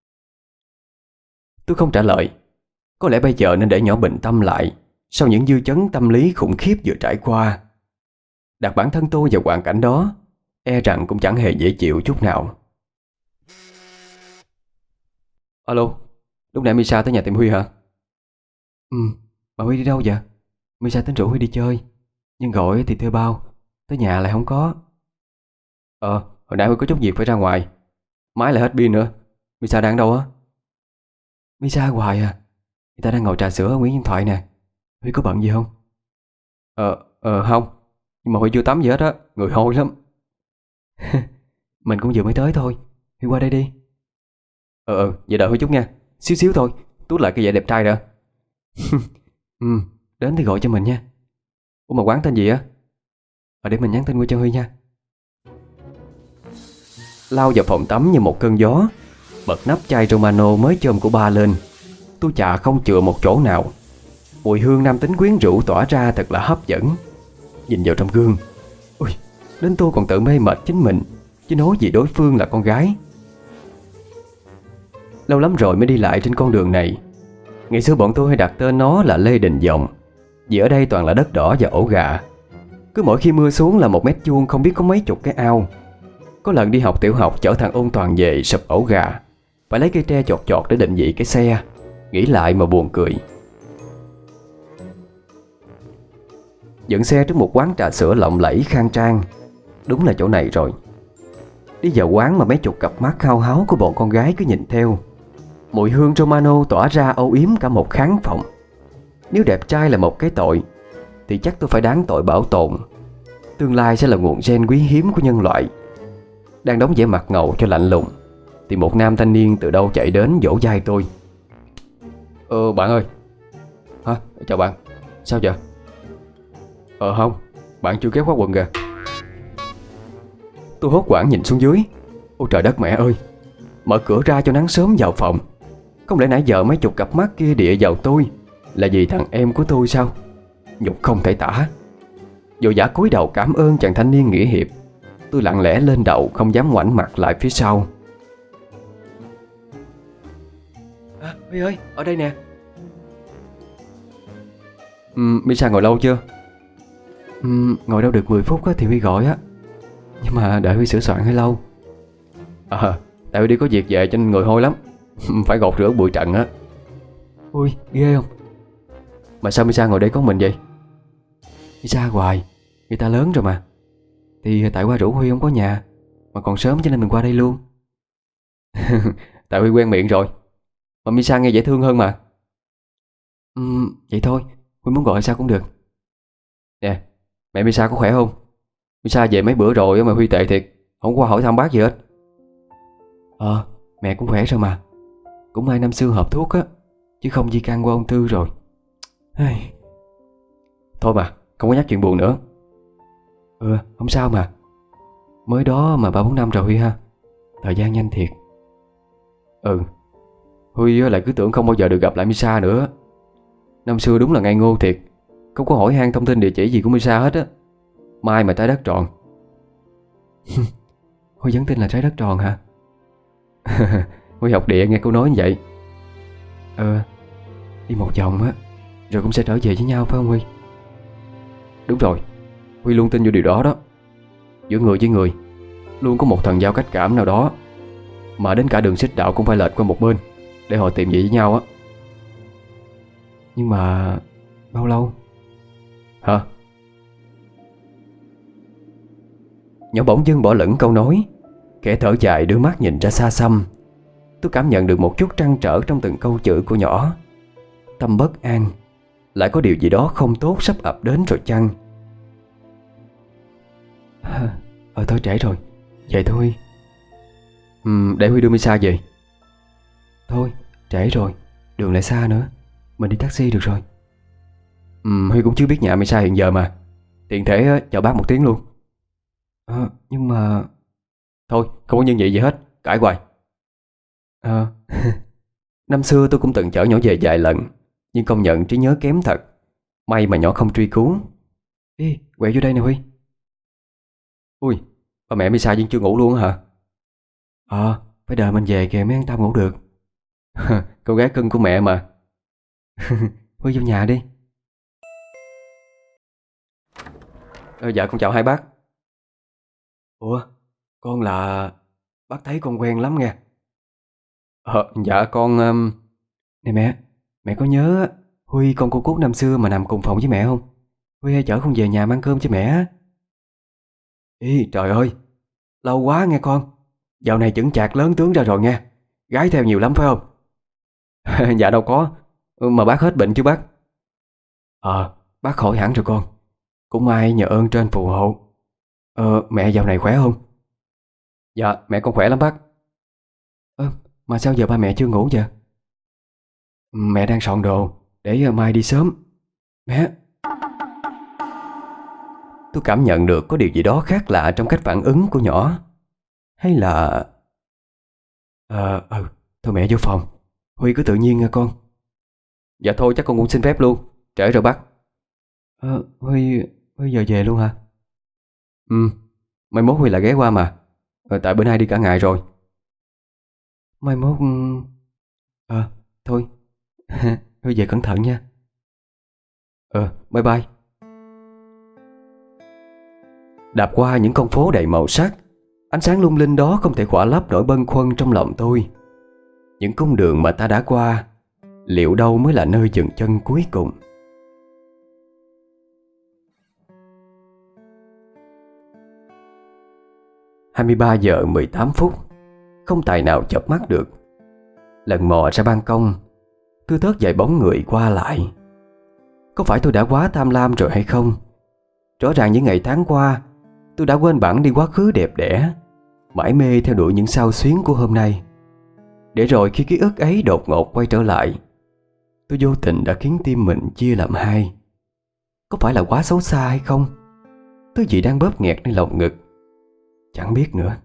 Tôi không trả lời. Có lẽ bây giờ nên để nhỏ bình tâm lại sau những dư chấn tâm lý khủng khiếp vừa trải qua. Đặt bản thân tôi vào hoàn cảnh đó, e rằng cũng chẳng hề dễ chịu chút nào. Alo, lúc nãy Misa tới nhà tìm Huy hả? Bà Huy đi đâu vậy? Misa tính rủ Huy đi chơi, nhưng gọi thì thuê bao, tới nhà lại không có. Hồi nãy Huy có chút việc phải ra ngoài, máy lại hết pin nữa. Misa đang đâu á? Misa hoài à? Người ta đang ngồi trà sữa ở Nguyễn Văn Thoại nè. Huy có bận gì không? Không. Nhưng mà Huy chưa tắm gì hết á, người hôi lắm. Mình cũng vừa mới tới thôi. Huy qua đây đi. Vậy đợi Huy chút nha. Xíu thôi, tút lại cái vẻ đẹp trai đã. Đến thì gọi cho mình nha. Ủa mà quán tên gì á? Để mình nhắn tin qua cho Huy nha. Lao vào phòng tắm như một cơn gió, bật nắp chai Romano mới chôm của ba lên. Tôi chà không chừa một chỗ nào. Mùi hương nam tính quyến rũ tỏa ra thật là hấp dẫn. Nhìn vào trong gương, ui, đến tôi còn tự mê mệt chính mình, chứ nói gì đối phương là con gái. Lâu lắm rồi mới đi lại trên con đường này. Ngày xưa bọn tôi hay đặt tên nó là Lê Đình Dòng, vì ở đây toàn là đất đỏ và ổ gà. Cứ mỗi khi mưa xuống là 1 mét vuông không biết có mấy chục cái ao. Có lần đi học tiểu học chở thằng Ôn Toàn về sụp ổ gà, phải lấy cây tre chọt chọt để định vị cái xe. Nghĩ lại mà buồn cười. Dựng xe trước một quán trà sữa lộng lẫy khang trang. Đúng là chỗ này rồi. Đi vào quán mà mấy chục cặp mắt khao háo của bọn con gái cứ nhìn theo. Mùi hương Romano tỏa ra âu yếm cả một khán phòng. Nếu đẹp trai là một cái tội, thì chắc tôi phải đáng tội bảo tồn. Tương lai sẽ là nguồn gen quý hiếm của nhân loại. Đang đóng vẻ mặt ngầu cho lạnh lùng, thì một nam thanh niên từ đâu chạy đến vỗ vai tôi. Bạn ơi. Hả? Chào bạn. Sao vậy? Không, bạn chưa kéo khóa quần kìa. Tôi hốt hoảng nhìn xuống dưới. Ôi trời đất mẹ ơi! Mở cửa ra cho nắng sớm vào phòng. Không lẽ nãy giờ mấy chục cặp mắt kia địa vào tôi là vì thằng em của tôi sao? Nhục không thể tả. Vội vã cúi đầu cảm ơn chàng thanh niên nghĩa hiệp. Tôi lặng lẽ lên đầu, không dám ngoảnh mặt lại phía sau. Huy ơi, ở đây nè. Misa ngồi lâu chưa? Ngồi đâu được 10 phút á, thì Huy gọi á. Nhưng mà đợi Huy sửa soạn hơi lâu. Tại Huy đi có việc về cho nên người hôi lắm. Phải gột rửa bụi trần á. Ui, ghê không? Mà sao Misa ngồi đây có mình vậy? Misa hoài, người ta lớn rồi mà. Thì tại qua rủ Huy không có nhà, mà còn sớm cho nên mình qua đây luôn. Tại Huy quen miệng rồi. Mà Misa nghe dễ thương hơn mà. Vậy thôi, Huy muốn gọi sao cũng được. Nè, mẹ Misa có khỏe không? Misa về mấy bữa rồi mà Huy tệ thiệt, không qua hỏi thăm bác gì hết. Mẹ cũng khỏe rồi mà. Cũng may năm xưa hợp thuốc á, chứ không di căn qua ung thư rồi. Thôi mà, không có nhắc chuyện buồn nữa. Không sao mà. Mới đó mà 3-4 năm rồi Huy ha. Thời gian nhanh thiệt. Huy lại cứ tưởng không bao giờ được gặp lại Misa nữa. Năm xưa đúng là ngây ngô thiệt, không có hỏi han thông tin địa chỉ gì của Misa hết á. Mai mà trái đất tròn. Huy vẫn tin là trái đất tròn hả? Huy học địa nghe cô nói như vậy. Đi một vòng á, rồi cũng sẽ trở về với nhau phải không Huy? Đúng rồi, Huy luôn tin vô điều đó đó. Giữa người với người luôn có một thần giao cách cảm nào đó, mà đến cả đường xích đạo cũng phải lệch qua một bên để họ tìm về với nhau á. Nhưng mà bao lâu? Hả? Nhỏ bỗng dưng bỏ lửng câu nói, kẻ thở dài đưa mắt nhìn ra xa xăm. Tôi cảm nhận được một chút trăn trở trong từng câu chữ của nhỏ. Tâm bất an, lại có điều gì đó không tốt sắp ập đến rồi chăng? Thôi trễ rồi, vậy thôi. Để Huy đưa Misa về. Thôi, trễ rồi, đường lại xa nữa, mình đi taxi được rồi. Huy cũng chưa biết nhà Misa hiện giờ mà. Tiện thể chào bác một tiếng luôn. Nhưng mà... Thôi, không có nhân vị gì hết, cãi hoài. Năm xưa tôi cũng từng chở nhỏ về vài lần, nhưng công nhận trí nhớ kém thật. May mà nhỏ không truy cứu. Ê, quẹo vô đây nè Huy. Ui, ba mẹ Misa vẫn chưa ngủ luôn hả? Phải đợi mình về kìa mới an tâm ngủ được. Cô gái cưng của mẹ mà. Huy vô nhà đi. Dạ con chào hai bác. Ủa, con là... Bác thấy con quen lắm nghe. Dạ con... Nè mẹ có nhớ Huy con cô Cút năm xưa mà nằm cùng phòng với mẹ không? Huy hay chở con về nhà mang cơm cho mẹ á. Ý trời ơi, lâu quá nghe con. Dạo này chững chạc lớn tướng ra rồi nghe. Gái theo nhiều lắm phải không? Dạ đâu có. Mà bác hết bệnh chứ bác? Bác khỏi hẳn rồi con. Cũng may nhờ ơn trên phù hộ. Mẹ dạo này khỏe không? Dạ mẹ con khỏe lắm bác. Mà sao giờ ba mẹ chưa ngủ vậy? Mẹ đang soạn đồ để mai đi sớm. Mẹ. Tôi cảm nhận được có điều gì đó khác lạ trong cách phản ứng của nhỏ. Hay là... Thôi mẹ vô phòng, Huy cứ tự nhiên nha con. Dạ thôi chắc con cũng xin phép luôn, trễ rồi bác. Huy giờ về luôn hả? Mai mốt Huy lại ghé qua mà. Tại bữa nay đi cả ngày rồi. Mai mốt... Thôi. Huy về cẩn thận nha. Bye bye. Đạp qua những con phố đầy màu sắc, ánh sáng lung linh đó không thể khỏa lấp nỗi bâng khuâng trong lòng tôi. Những cung đường mà ta đã qua, liệu đâu mới là nơi dừng chân cuối cùng? (23:18) Không tài nào chợp mắt được. Lần mò ra ban công, thưa thớt vài bóng người qua lại. Có phải tôi đã quá tham lam rồi hay không? Rõ ràng những ngày tháng qua, tôi đã quên bẵng đi quá khứ đẹp đẽ, mải mê theo đuổi những xao xuyến của hôm nay. Để rồi khi ký ức ấy đột ngột quay trở lại, tôi vô tình đã khiến tim mình chia làm hai. Có phải là quá xấu xa hay không? Thứ gì đang bóp nghẹt nơi lồng ngực. Chẳng biết nữa.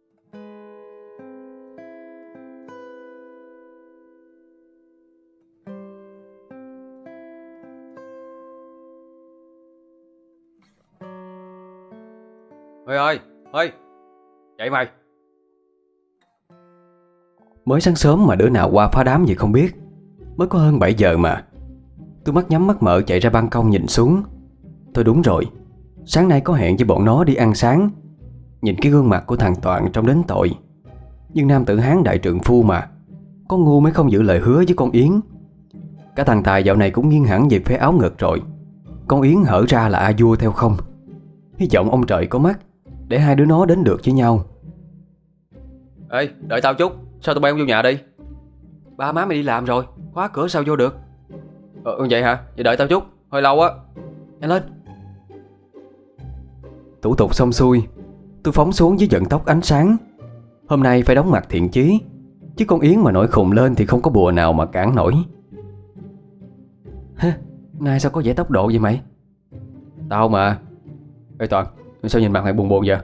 Huy ơi, Huy, dậy mày. Mới sáng sớm mà đứa nào qua phá đám gì không biết. Mới có hơn 7 giờ mà. Tôi mắt nhắm mắt mở chạy ra ban công nhìn xuống. Tôi đúng rồi, sáng nay có hẹn với bọn nó đi ăn sáng. Nhìn cái gương mặt của thằng Toàn trông đến tội. Nhưng nam tử Hán đại trượng phu mà, có ngu mới không giữ lời hứa với con Yến. Cả thằng Tài dạo này cũng nghiêng hẳn về phe áo ngực rồi. Con Yến hở ra là a vua theo không. Hy vọng ông trời có mắt để hai đứa nó đến được với nhau. Ê, đợi tao chút, sao tụi bay không vô nhà đi? Ba má mày đi làm rồi, khóa cửa sao vô được? Vậy hả? Vậy đợi tao chút, hơi lâu á. Nhanh lên. Thủ tục xong xuôi, tôi phóng xuống với vận tốc ánh sáng. Hôm nay phải đóng mặt thiện chí, chứ con Yến mà nổi khùng lên thì không có bùa nào mà cản nổi. Hả? Nay sao có vẻ tốc độ vậy mày? Tao mà. Ê Toàn, sao nhìn mặt mày buồn buồn vậy?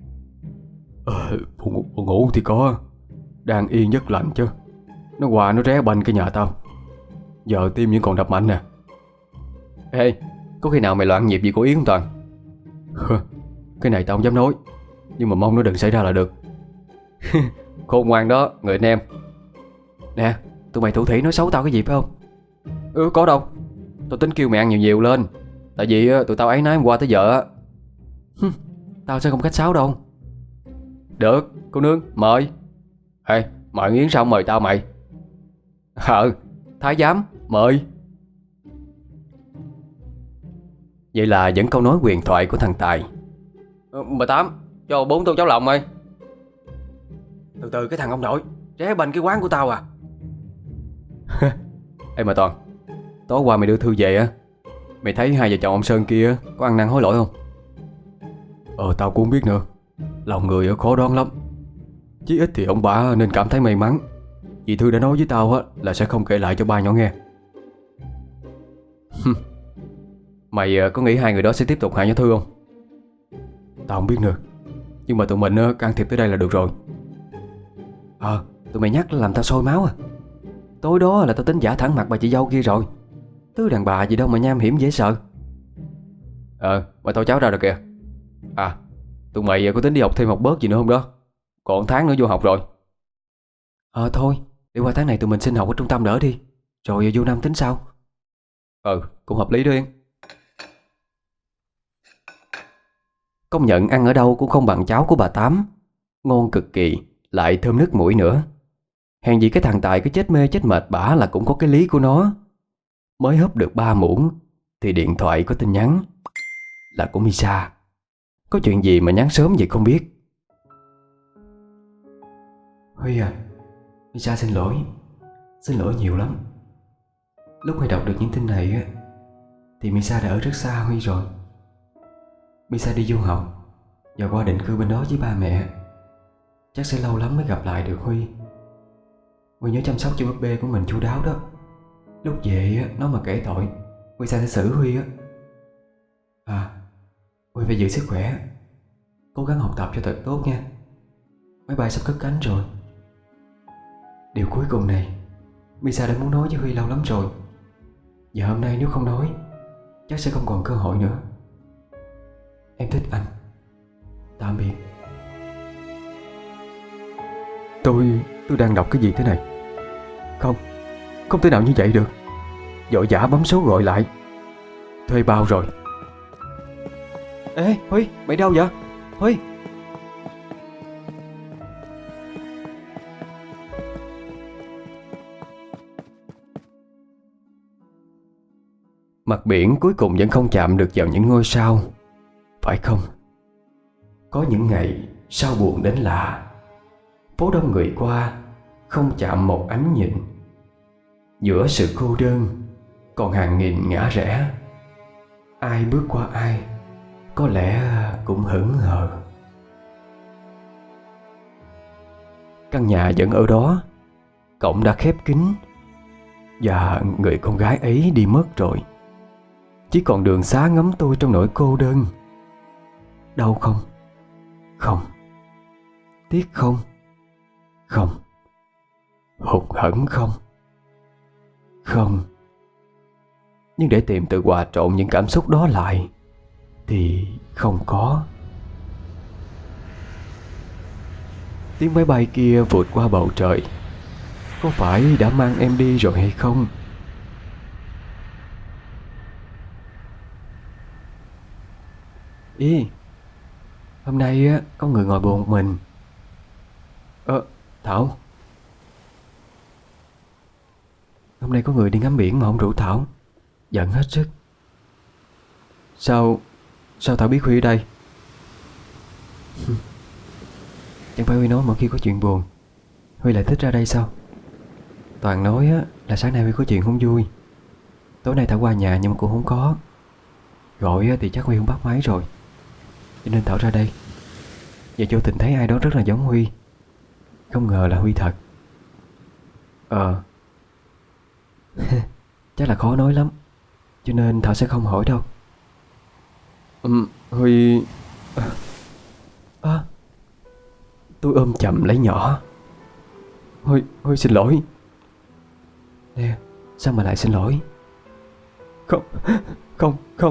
Buồn ngủ thì có. Đang yên giấc lành chứ. Nó qua nó ré banh cái nhà tao. Giờ tim vẫn còn đập mạnh nè. Ê, có khi nào mày loạn nhịp gì của Yến không Toàn? Cái này tao không dám nói, nhưng mà mong nó đừng xảy ra là được. Khôn ngoan đó, người anh em. Nè, tụi mày thủ thỉ nói xấu tao cái gì phải không? Có đâu. Tao tính kêu mày ăn nhiều nhiều lên. Tại vì tụi tao áy náy hôm qua tới giờ á. Tao sẽ không khách sáo đâu. Được, cô nương, mời. Ê, mời Yến sao mời tao mày? Thái giám, mời. Vậy là vẫn câu nói huyền thoại của thằng Tài. Bà Tám, cho 4 tô cháo lòng ơi. Từ từ cái thằng ông nội, ré banh cái quán của tao à. Ê mà Toàn, tối qua mày đưa thư về á, mày thấy hai vợ chồng ông Sơn kia có ăn năn hối lỗi không? Tao cũng không biết nữa. Lòng người khó đoán lắm. Chí ít thì ông bà nên cảm thấy may mắn, vì Thư đã nói với tao á là sẽ không kể lại cho ba nhỏ nghe. Mày có nghĩ hai người đó sẽ tiếp tục hại nhỏ Thư không? Tao không biết nữa, nhưng mà tụi mình can thiệp tới đây là được rồi. Tụi mày nhắc làm tao sôi máu à. Tối đó là tao tính giả thẳng mặt bà chị dâu kia rồi. Thứ đàn bà gì đâu mà nham hiểm dễ sợ. Mà tô cháo ra rồi kìa. Tụi mày có tính đi học thêm học bớt gì nữa không đó? Còn tháng nữa vô học rồi. Thôi, để qua tháng này tụi mình xin học ở trung tâm đỡ đi, rồi vô năm tính sau. Cũng hợp lý đó Yến. Công nhận ăn ở đâu cũng không bằng cháo của bà Tám. Ngon cực kỳ, lại thơm nức mũi nữa. Hèn gì cái thằng Tài cứ chết mê chết mệt bả là cũng có cái lý của nó. Mới húp được 3 muỗng thì điện thoại có tin nhắn. Là của Misa. Có chuyện gì mà nhắn sớm vậy không biết. Huy à, Misa xin lỗi. Xin lỗi nhiều lắm. Lúc Huy đọc được những tin này á, thì Misa đã ở rất xa Huy rồi. Misa đi du học và qua định cư bên đó với ba mẹ. Chắc sẽ lâu lắm mới gặp lại được Huy. Huy nhớ chăm sóc cho búp bê của mình chu đáo đó. Lúc về á, nó mà kể tội, Misa sẽ xử Huy á. Huy phải giữ sức khỏe, cố gắng học tập cho thật tốt nha. Máy bay sắp cất cánh rồi. Điều cuối cùng này Misa đã muốn nói với Huy lâu lắm rồi. Và hôm nay nếu không nói, chắc sẽ không còn cơ hội nữa. Em thích anh. Tạm biệt. Tôi đang đọc cái gì thế này? Không thể nào như vậy được. Vội vã bấm số gọi lại. Thuê bao rồi. Ê Huy, mày đâu vậy? Huy. Mặt biển cuối cùng vẫn không chạm được vào những ngôi sao, phải không? Có những ngày sao buồn đến lạ. Phố đông người qua, không chạm một ánh nhìn. Giữa sự cô đơn còn hàng nghìn ngã rẽ. Ai bước qua ai, có lẽ cũng hững hờ. Căn nhà vẫn ở đó, cổng đã khép kín, và người con gái ấy đi mất rồi. Chỉ còn đường xá ngắm tôi trong nỗi cô đơn. Đau không? Không, Tiếc không? Không. Hụt hẫng không? Không. Nhưng để tìm từ hòa trộn những cảm xúc đó lại thì không có. Tiếng máy bay kia vụt qua bầu trời. Có phải đã mang em đi rồi hay không? Ý, hôm nay á, có người ngồi buồn một mình. Thảo, hôm nay có người đi ngắm biển mà không rủ Thảo. Giận hết sức. Sao Thảo biết Huy ở đây? Chẳng phải Huy nói mỗi khi có chuyện buồn Huy lại thích ra đây sao? Toàn nói á, là sáng nay Huy có chuyện không vui. Tối nay Thảo qua nhà nhưng mà cũng không có. Gọi á, thì chắc Huy không bắt máy rồi, cho nên Thảo ra đây. Và vô tình thấy ai đó rất là giống Huy. Không ngờ là Huy thật. Chắc là khó nói lắm, cho nên Thảo sẽ không hỏi đâu. Huy... Tôi ôm chầm lấy nhỏ. Huy xin lỗi. Nè, sao mà lại xin lỗi? Không.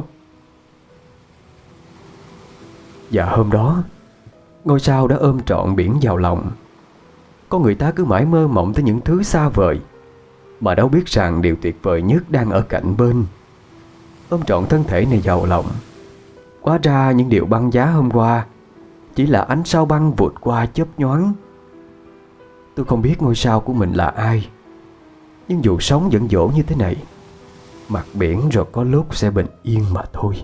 Và hôm đó, ngôi sao đã ôm trọn biển vào lòng. Con người ta cứ mãi mơ mộng tới những thứ xa vời, mà đâu biết rằng điều tuyệt vời nhất đang ở cạnh bên. Ôm trọn thân thể này vào lòng. Hóa ra những điều băng giá hôm qua chỉ là ánh sao băng vụt qua chớp nhoáng. Tôi không biết ngôi sao của mình là ai, nhưng dù sống vẫn dỗ như thế này, mặt biển rồi có lúc sẽ bình yên mà thôi.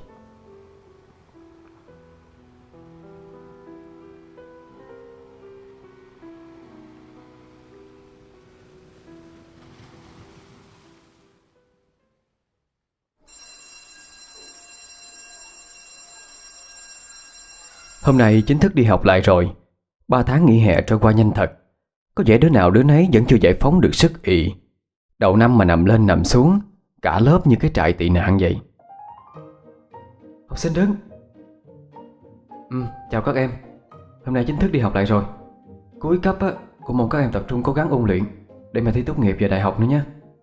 Hôm nay chính thức đi học lại rồi. 3 tháng nghỉ hè trôi qua nhanh thật. Có vẻ đứa nào đứa nấy vẫn chưa giải phóng được sức ị. Đầu năm mà nằm lên nằm xuống, cả lớp như cái trại tị nạn vậy. Học sinh đứng. Chào các em. Hôm nay chính thức đi học lại rồi. Cuối cấp á, cũng mong các em tập trung cố gắng ôn luyện để mà thi tốt nghiệp vào đại học nữa nhé.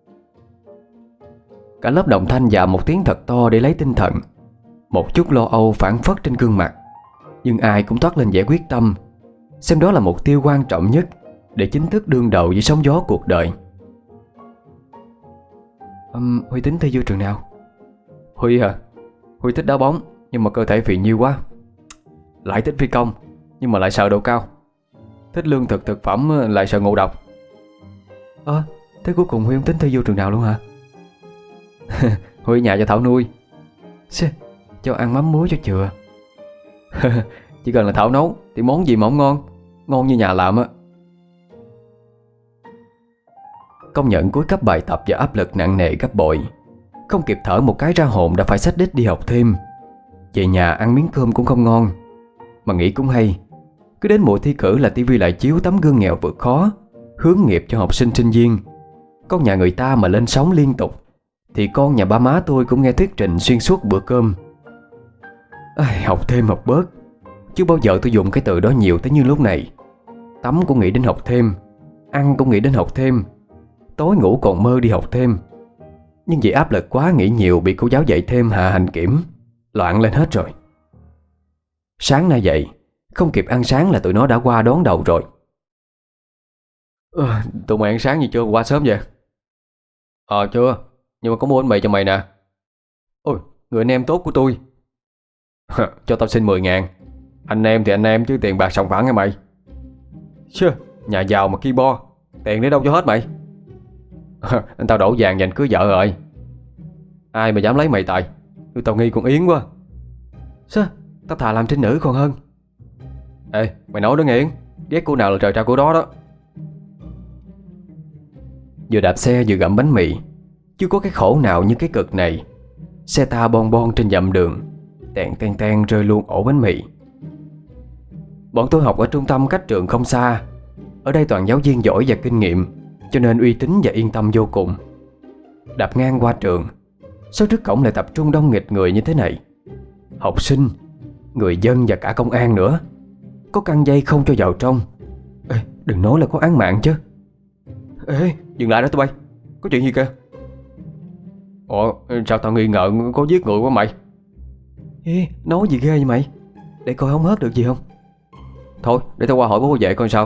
Cả lớp đồng thanh dạ một tiếng thật to để lấy tinh thần. Một chút lo âu phảng phất trên gương mặt, nhưng ai cũng toát lên vẻ quyết tâm, xem đó là mục tiêu quan trọng nhất để chính thức đương đầu với sóng gió cuộc đời. Huy tính thi vô trường nào? Huy hả? Huy thích đá bóng, nhưng mà cơ thể phì nhiêu quá. Lại thích phi công, nhưng mà lại sợ độ cao. Thích lương thực thực phẩm, lại sợ ngộ độc. Thế cuối cùng Huy không tính thi vô trường nào luôn hả? Huy nhà cho Thảo nuôi. Cho ăn mắm muối cho chừa. Chỉ cần là Thảo nấu thì món gì mà không ngon. Ngon như nhà làm á. Công nhận cuối cấp bài tập và áp lực nặng nề gấp bội. Không kịp thở một cái ra hồn đã phải xách đít đi học thêm. Về nhà ăn miếng cơm cũng không ngon. Mà nghĩ cũng hay, cứ đến mùa thi cử là tivi lại chiếu tấm gương nghèo vượt khó, hướng nghiệp cho học sinh sinh viên. Con nhà người ta mà lên sóng liên tục, thì con nhà ba má tôi cũng nghe thuyết trình xuyên suốt bữa cơm. Học thêm học bớt, chứ bao giờ tôi dùng cái từ đó nhiều tới như lúc này. Tắm cũng nghĩ đến học thêm, ăn cũng nghĩ đến học thêm, tối ngủ còn mơ đi học thêm. Nhưng vì áp lực quá nghĩ nhiều, bị cô giáo dạy thêm hạ hành kiểm, loạn lên hết rồi. Sáng nay dậy, không kịp ăn sáng là tụi nó đã qua đón đầu rồi. Tụi mày ăn sáng gì chưa qua sớm vậy? Chưa, nhưng mà có mua bánh mì cho mày nè. Ôi, người anh em tốt của tôi. Cho tao xin 10.000. Anh em thì anh em chứ tiền bạc sòng phẳng hả mày? Chứ, nhà giàu mà ki bo, tiền để đâu cho hết mày? Anh tao đổ vàng dành cưới vợ rồi. Ai mà dám lấy mày tài? Tao nghi con Yến quá. Sao? Tao thà làm trinh nữ còn hơn. Ê, mày nói đó nghe Yến, ghét cô nào là trời ra cô đó đó. Vừa đạp xe vừa gặm bánh mì, chưa có cái khổ nào như cái cực này. Xe ta bon bon trên dặm đường, tèn ten ten rơi luôn ổ bánh mì. Bọn tôi học ở trung tâm cách trường không xa. Ở đây toàn giáo viên giỏi và kinh nghiệm, cho nên uy tín và yên tâm vô cùng. Đạp ngang qua trường, sao trước cổng lại tập trung đông nghịt người như thế này? Học sinh, người dân và cả công an nữa. Có căng dây không cho vào trong, Đừng nói là có án mạng chứ. Ê, dừng lại đó tụi bay. Có chuyện gì kìa? Ủa, sao tao nghi ngờ có giết người quá mày? Ê, nói gì ghê vậy mày? Để coi không hớt được gì không? Thôi, để tao qua hỏi bố bảo vệ coi sao.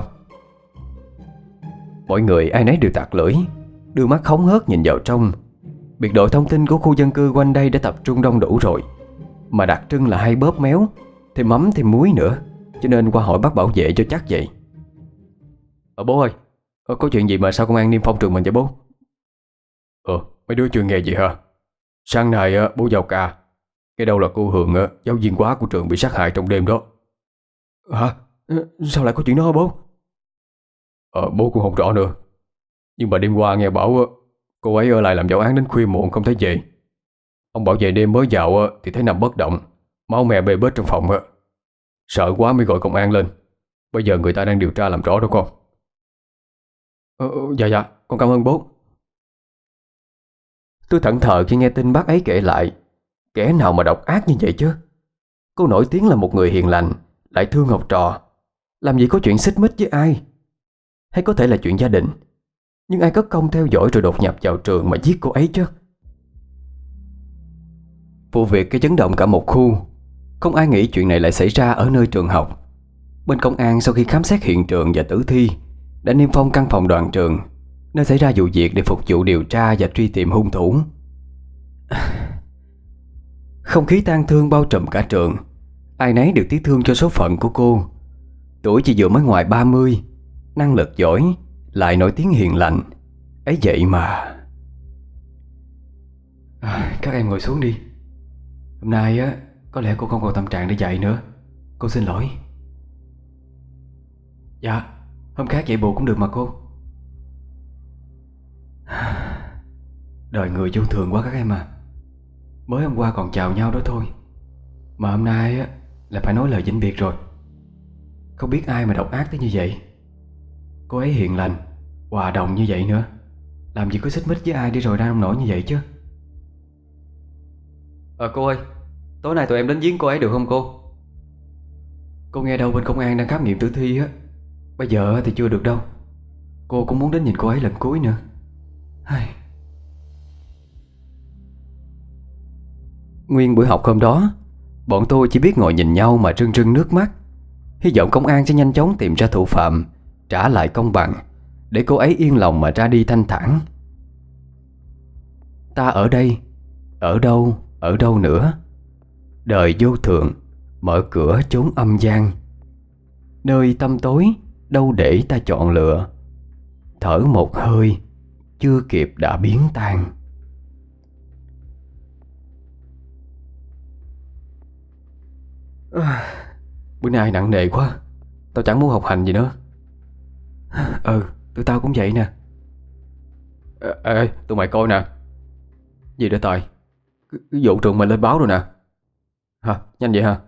Mọi người ai nấy đều tặc lưỡi, đưa mắt hóng hớt nhìn vào trong. Biệt đội thông tin của khu dân cư quanh đây đã tập trung đông đủ rồi, mà đặc trưng là hay bóp méo, thêm mắm thêm muối nữa, cho nên qua hỏi bác bảo vệ cho chắc vậy. Bố ơi, có chuyện gì mà sao công an niêm phong trường mình vậy bố? Mấy đứa chưa nghe gì hả? Sáng nay bố vào ca, cái đâu là cô Hường, giáo viên khóa của trường bị sát hại trong đêm đó. Hả? Sao lại có chuyện đó hả bố? Bố cũng không rõ nữa. Nhưng mà đêm qua nghe bảo cô ấy ở lại làm giáo án đến khuya muộn không thấy về. Ông bảo vệ đêm mới vào thì thấy nằm bất động, máu me bê bết trong phòng. Sợ quá mới gọi công an lên. Bây giờ người ta đang điều tra làm rõ đó con. Dạ, con cảm ơn bố. Tôi thẫn thờ khi nghe tin bác ấy kể lại. Kẻ nào mà độc ác như vậy chứ? Cô nổi tiếng là một người hiền lành, lại thương học trò, làm gì có chuyện xích mích với ai. Hay có thể là chuyện gia đình, nhưng ai có công theo dõi rồi đột nhập vào trường mà giết cô ấy chứ? Vụ việc cái chấn động cả một khu. Không ai nghĩ chuyện này lại xảy ra ở nơi trường học. Bên công an sau khi khám xét hiện trường và tử thi đã niêm phong căn phòng đoàn trường nơi xảy ra vụ việc để phục vụ điều tra và truy tìm hung thủ. Không khí tang thương bao trùm cả trường. Ai nấy đều tiếc thương cho số phận của cô. Tuổi chỉ vừa mới ngoài 30, năng lực giỏi, lại nổi tiếng hiền lành. Ấy vậy mà. Các em ngồi xuống đi. Hôm nay á, có lẽ cô không còn tâm trạng để dạy nữa. Cô xin lỗi. Dạ, hôm khác dạy bù cũng được mà cô. Đời người vô thường quá các em à. Mới hôm qua còn chào nhau đó thôi, mà hôm nay á là phải nói lời vĩnh biệt rồi. Không biết ai mà độc ác tới như vậy. Cô ấy hiền lành, hòa đồng như vậy nữa, làm gì có xích mích với ai đi rồi ra nông nổi như vậy chứ. Cô ơi, tối nay tụi em đến viếng cô ấy được không cô? Cô nghe đâu bên công an đang khám nghiệm tử thi á. Bây giờ thì chưa được đâu. Cô cũng muốn đến nhìn cô ấy lần cuối nữa. Nguyên buổi học hôm đó, bọn tôi chỉ biết ngồi nhìn nhau mà rưng rưng nước mắt, hy vọng công an sẽ nhanh chóng tìm ra thủ phạm, trả lại công bằng, để cô ấy yên lòng mà ra đi thanh thản. Ta ở đây, ở đâu nữa? Đời vô thượng, mở cửa chốn âm gian. Nơi tăm tối, đâu để ta chọn lựa. Thở một hơi, chưa kịp đã biến tan. Bữa nay nặng nề quá, tao chẳng muốn học hành gì nữa. Tụi tao cũng vậy nè. Ê, tụi mày coi nè. Gì đó Tài? Cái vụ trường mình lên báo rồi nè. Hả? Nhanh vậy hả?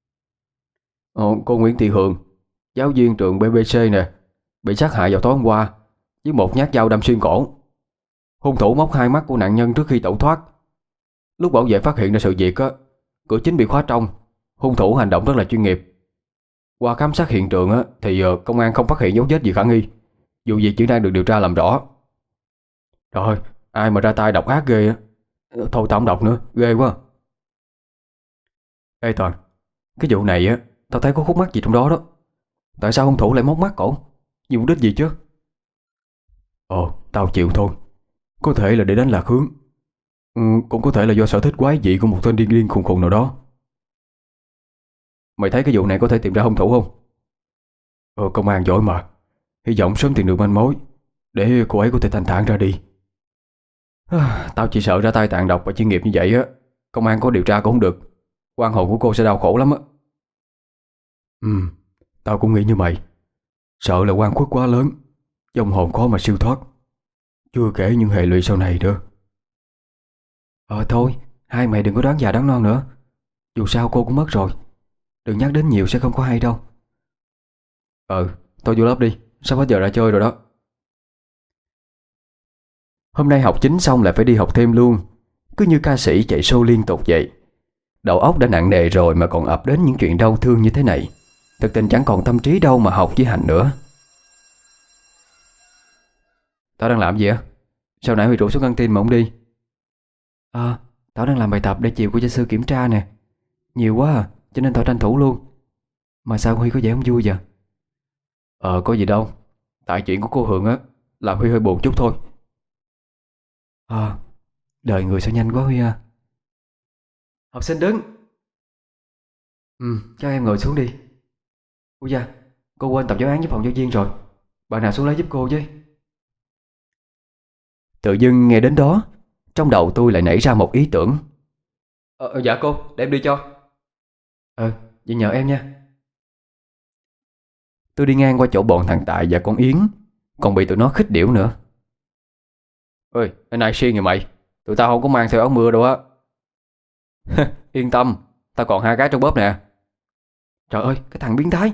Cô Nguyễn Thị Hường, giáo viên trường BBC nè, bị sát hại vào tối hôm qua với một nhát dao đâm xuyên cổ. Hung thủ móc hai mắt của nạn nhân trước khi tẩu thoát. Lúc bảo vệ phát hiện ra sự việc á, cửa chính bị khóa trong. Hung thủ hành động rất là chuyên nghiệp. Qua khám sát hiện trường á, thì công an không phát hiện dấu vết gì khả nghi. Vụ việc chỉ đang được điều tra làm rõ. Trời ơi, ai mà ra tay độc ác ghê á. Thôi tao không đọc nữa, ghê quá. Ê Toàn, cái vụ này á, tao thấy có khúc mắc gì trong đó đó. Tại sao hung thủ lại móc mắt cổ? Vì mục đích gì chứ? Tao chịu thôi. Có thể là để đánh lạc hướng. Cũng có thể là do sở thích quái dị của một tên điên điên khùng khùng nào đó. Mày thấy cái vụ này có thể tìm ra hung thủ không? Công an giỏi mà. Hy vọng sớm tìm được manh mối để cô ấy có thể thanh thản ra đi. Tao chỉ sợ ra tay tàn độc và chuyên nghiệp như vậy á, công an có điều tra cũng không được. Oan hồn của cô sẽ đau khổ lắm á. Tao cũng nghĩ như mày. Sợ là oan khuất quá lớn, vong hồn khó mà siêu thoát. Chưa kể những hệ lụy sau này nữa. Thôi, hai mày đừng có đoán già đoán non nữa. Dù sao cô cũng mất rồi. Đừng nhắc đến nhiều sẽ không có hay đâu. Tôi vô lớp đi, sắp hết giờ ra chơi rồi đó. Hôm nay học chính xong lại phải đi học thêm luôn. Cứ như ca sĩ chạy show liên tục vậy. Đầu óc đã nặng nề rồi mà còn ập đến những chuyện đau thương như thế này. Thực tình chẳng còn tâm trí đâu mà học với hành nữa. Tao đang làm gì á? Sao nãy mày rủ xuống căng tin mà không đi? Tao đang làm bài tập để chiều cô gia sư kiểm tra nè. Nhiều quá à, cho nên tao tranh thủ luôn. Mà sao Huy có vẻ không vui vậy? Có gì đâu. Tại chuyện của cô Hường á, làm Huy hơi buồn chút thôi. Đời người sao nhanh quá Huy à. Học sinh đứng. Cho em ngồi xuống đi. Ui da, cô quên tập giáo án với phòng giáo viên rồi. Bạn nào xuống lấy giúp cô với. Tự dưng nghe đến đó, trong đầu tôi lại nảy ra một ý tưởng. Dạ cô, để em đi cho. Vậy nhờ em nha. Tôi đi ngang qua chỗ bọn thằng Tài và con Yến, còn bị tụi nó khích điểu nữa. Ơi, cái này xuyên rồi mày. Tụi tao không có mang theo áo mưa đâu á. Yên tâm, tao còn 2 cái trong bóp nè. Trời ơi, cái thằng biến thái.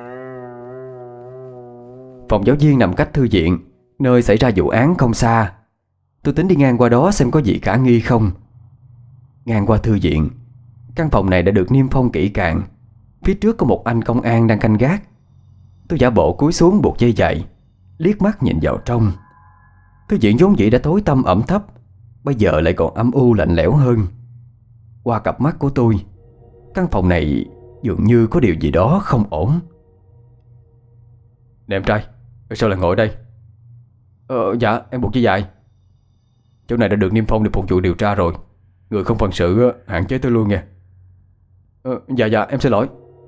Phòng giáo viên nằm cách thư viện, nơi xảy ra vụ án không xa. Tôi tính đi ngang qua đó xem có gì khả nghi không. Ngang qua thư viện, căn phòng này đã được niêm phong kỹ càng. Phía trước có một anh công an đang canh gác. Tôi giả bộ cúi xuống buộc dây giày, liếc mắt nhìn vào trong. Thư viện vốn dĩ đã tối tăm ẩm thấp, bây giờ lại còn âm u lạnh lẽo hơn. Qua cặp mắt của tôi, căn phòng này dường như có điều gì đó không ổn. Nè em trai, sao lại ngồi đây? Dạ em buộc dây dài. Chỗ này đã được niêm phong để phục vụ điều tra rồi. Người không phận sự hạn chế tới luôn nha. Dạ em xin lỗi.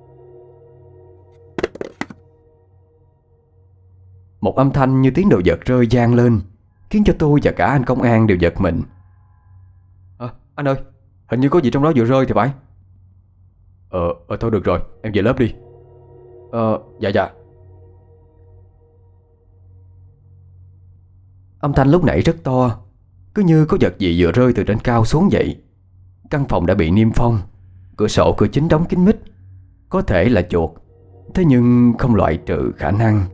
Một âm thanh như tiếng đồ vật rơi vang lên, khiến cho tôi và cả anh công an đều giật mình. Anh ơi, hình như có gì trong đó vừa rơi thì phải. Thôi được rồi, em về lớp đi. Dạ. Âm thanh lúc nãy rất to, cứ như có vật gì vừa rơi từ trên cao xuống vậy. Căn phòng đã bị niêm phong, cửa sổ cửa chính đóng kín mít. Có thể là chuột, thế nhưng không loại trừ khả năng.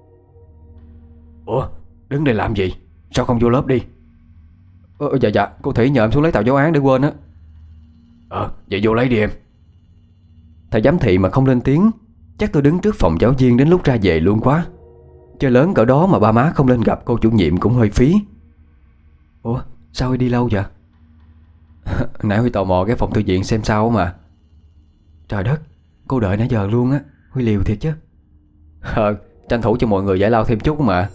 Ủa, đứng đây làm gì? Sao không vô lớp đi? Dạ, cô Thủy nhờ em xuống lấy tàu giáo án để quên á. Vậy vô lấy đi em. Thầy giám thị mà không lên tiếng, chắc tôi đứng trước phòng giáo viên đến lúc ra về luôn quá. Chơi lớn cỡ đó mà ba má không lên gặp cô chủ nhiệm cũng hơi phí. Ủa, sao Huy đi lâu vậy? Nãy Huy tò mò cái phòng thư viện xem sao mà. Trời đất, cô đợi nãy giờ luôn á. Huy liều thiệt chứ. Tranh thủ cho mọi người giải lao thêm chút mà.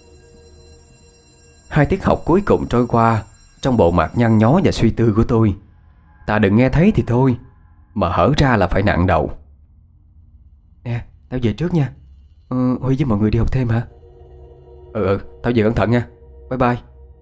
2 tiết học cuối cùng trôi qua trong bộ mặt nhăn nhó và suy tư của tôi. Ta đừng nghe thấy thì thôi, mà hở ra là phải nặng đầu. Nè, tao về trước nha. Huy với mọi người đi học thêm hả? Tao về cẩn thận nha. Bye bye.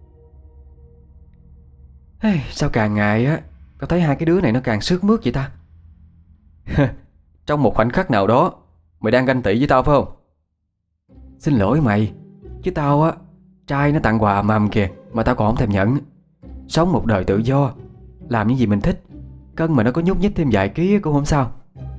Sao càng ngày á, tao thấy 2 cái đứa này nó càng sướt mướt vậy ta. Trong một khoảnh khắc nào đó, mày đang ganh tị với tao phải không? Xin lỗi mày, chứ tao á, trai nó tặng quà mầm kìa mà tao còn không thèm nhận. Sống một đời tự do, làm những gì mình thích, cân mà nó có nhúc nhích thêm vài ký cũng không sao.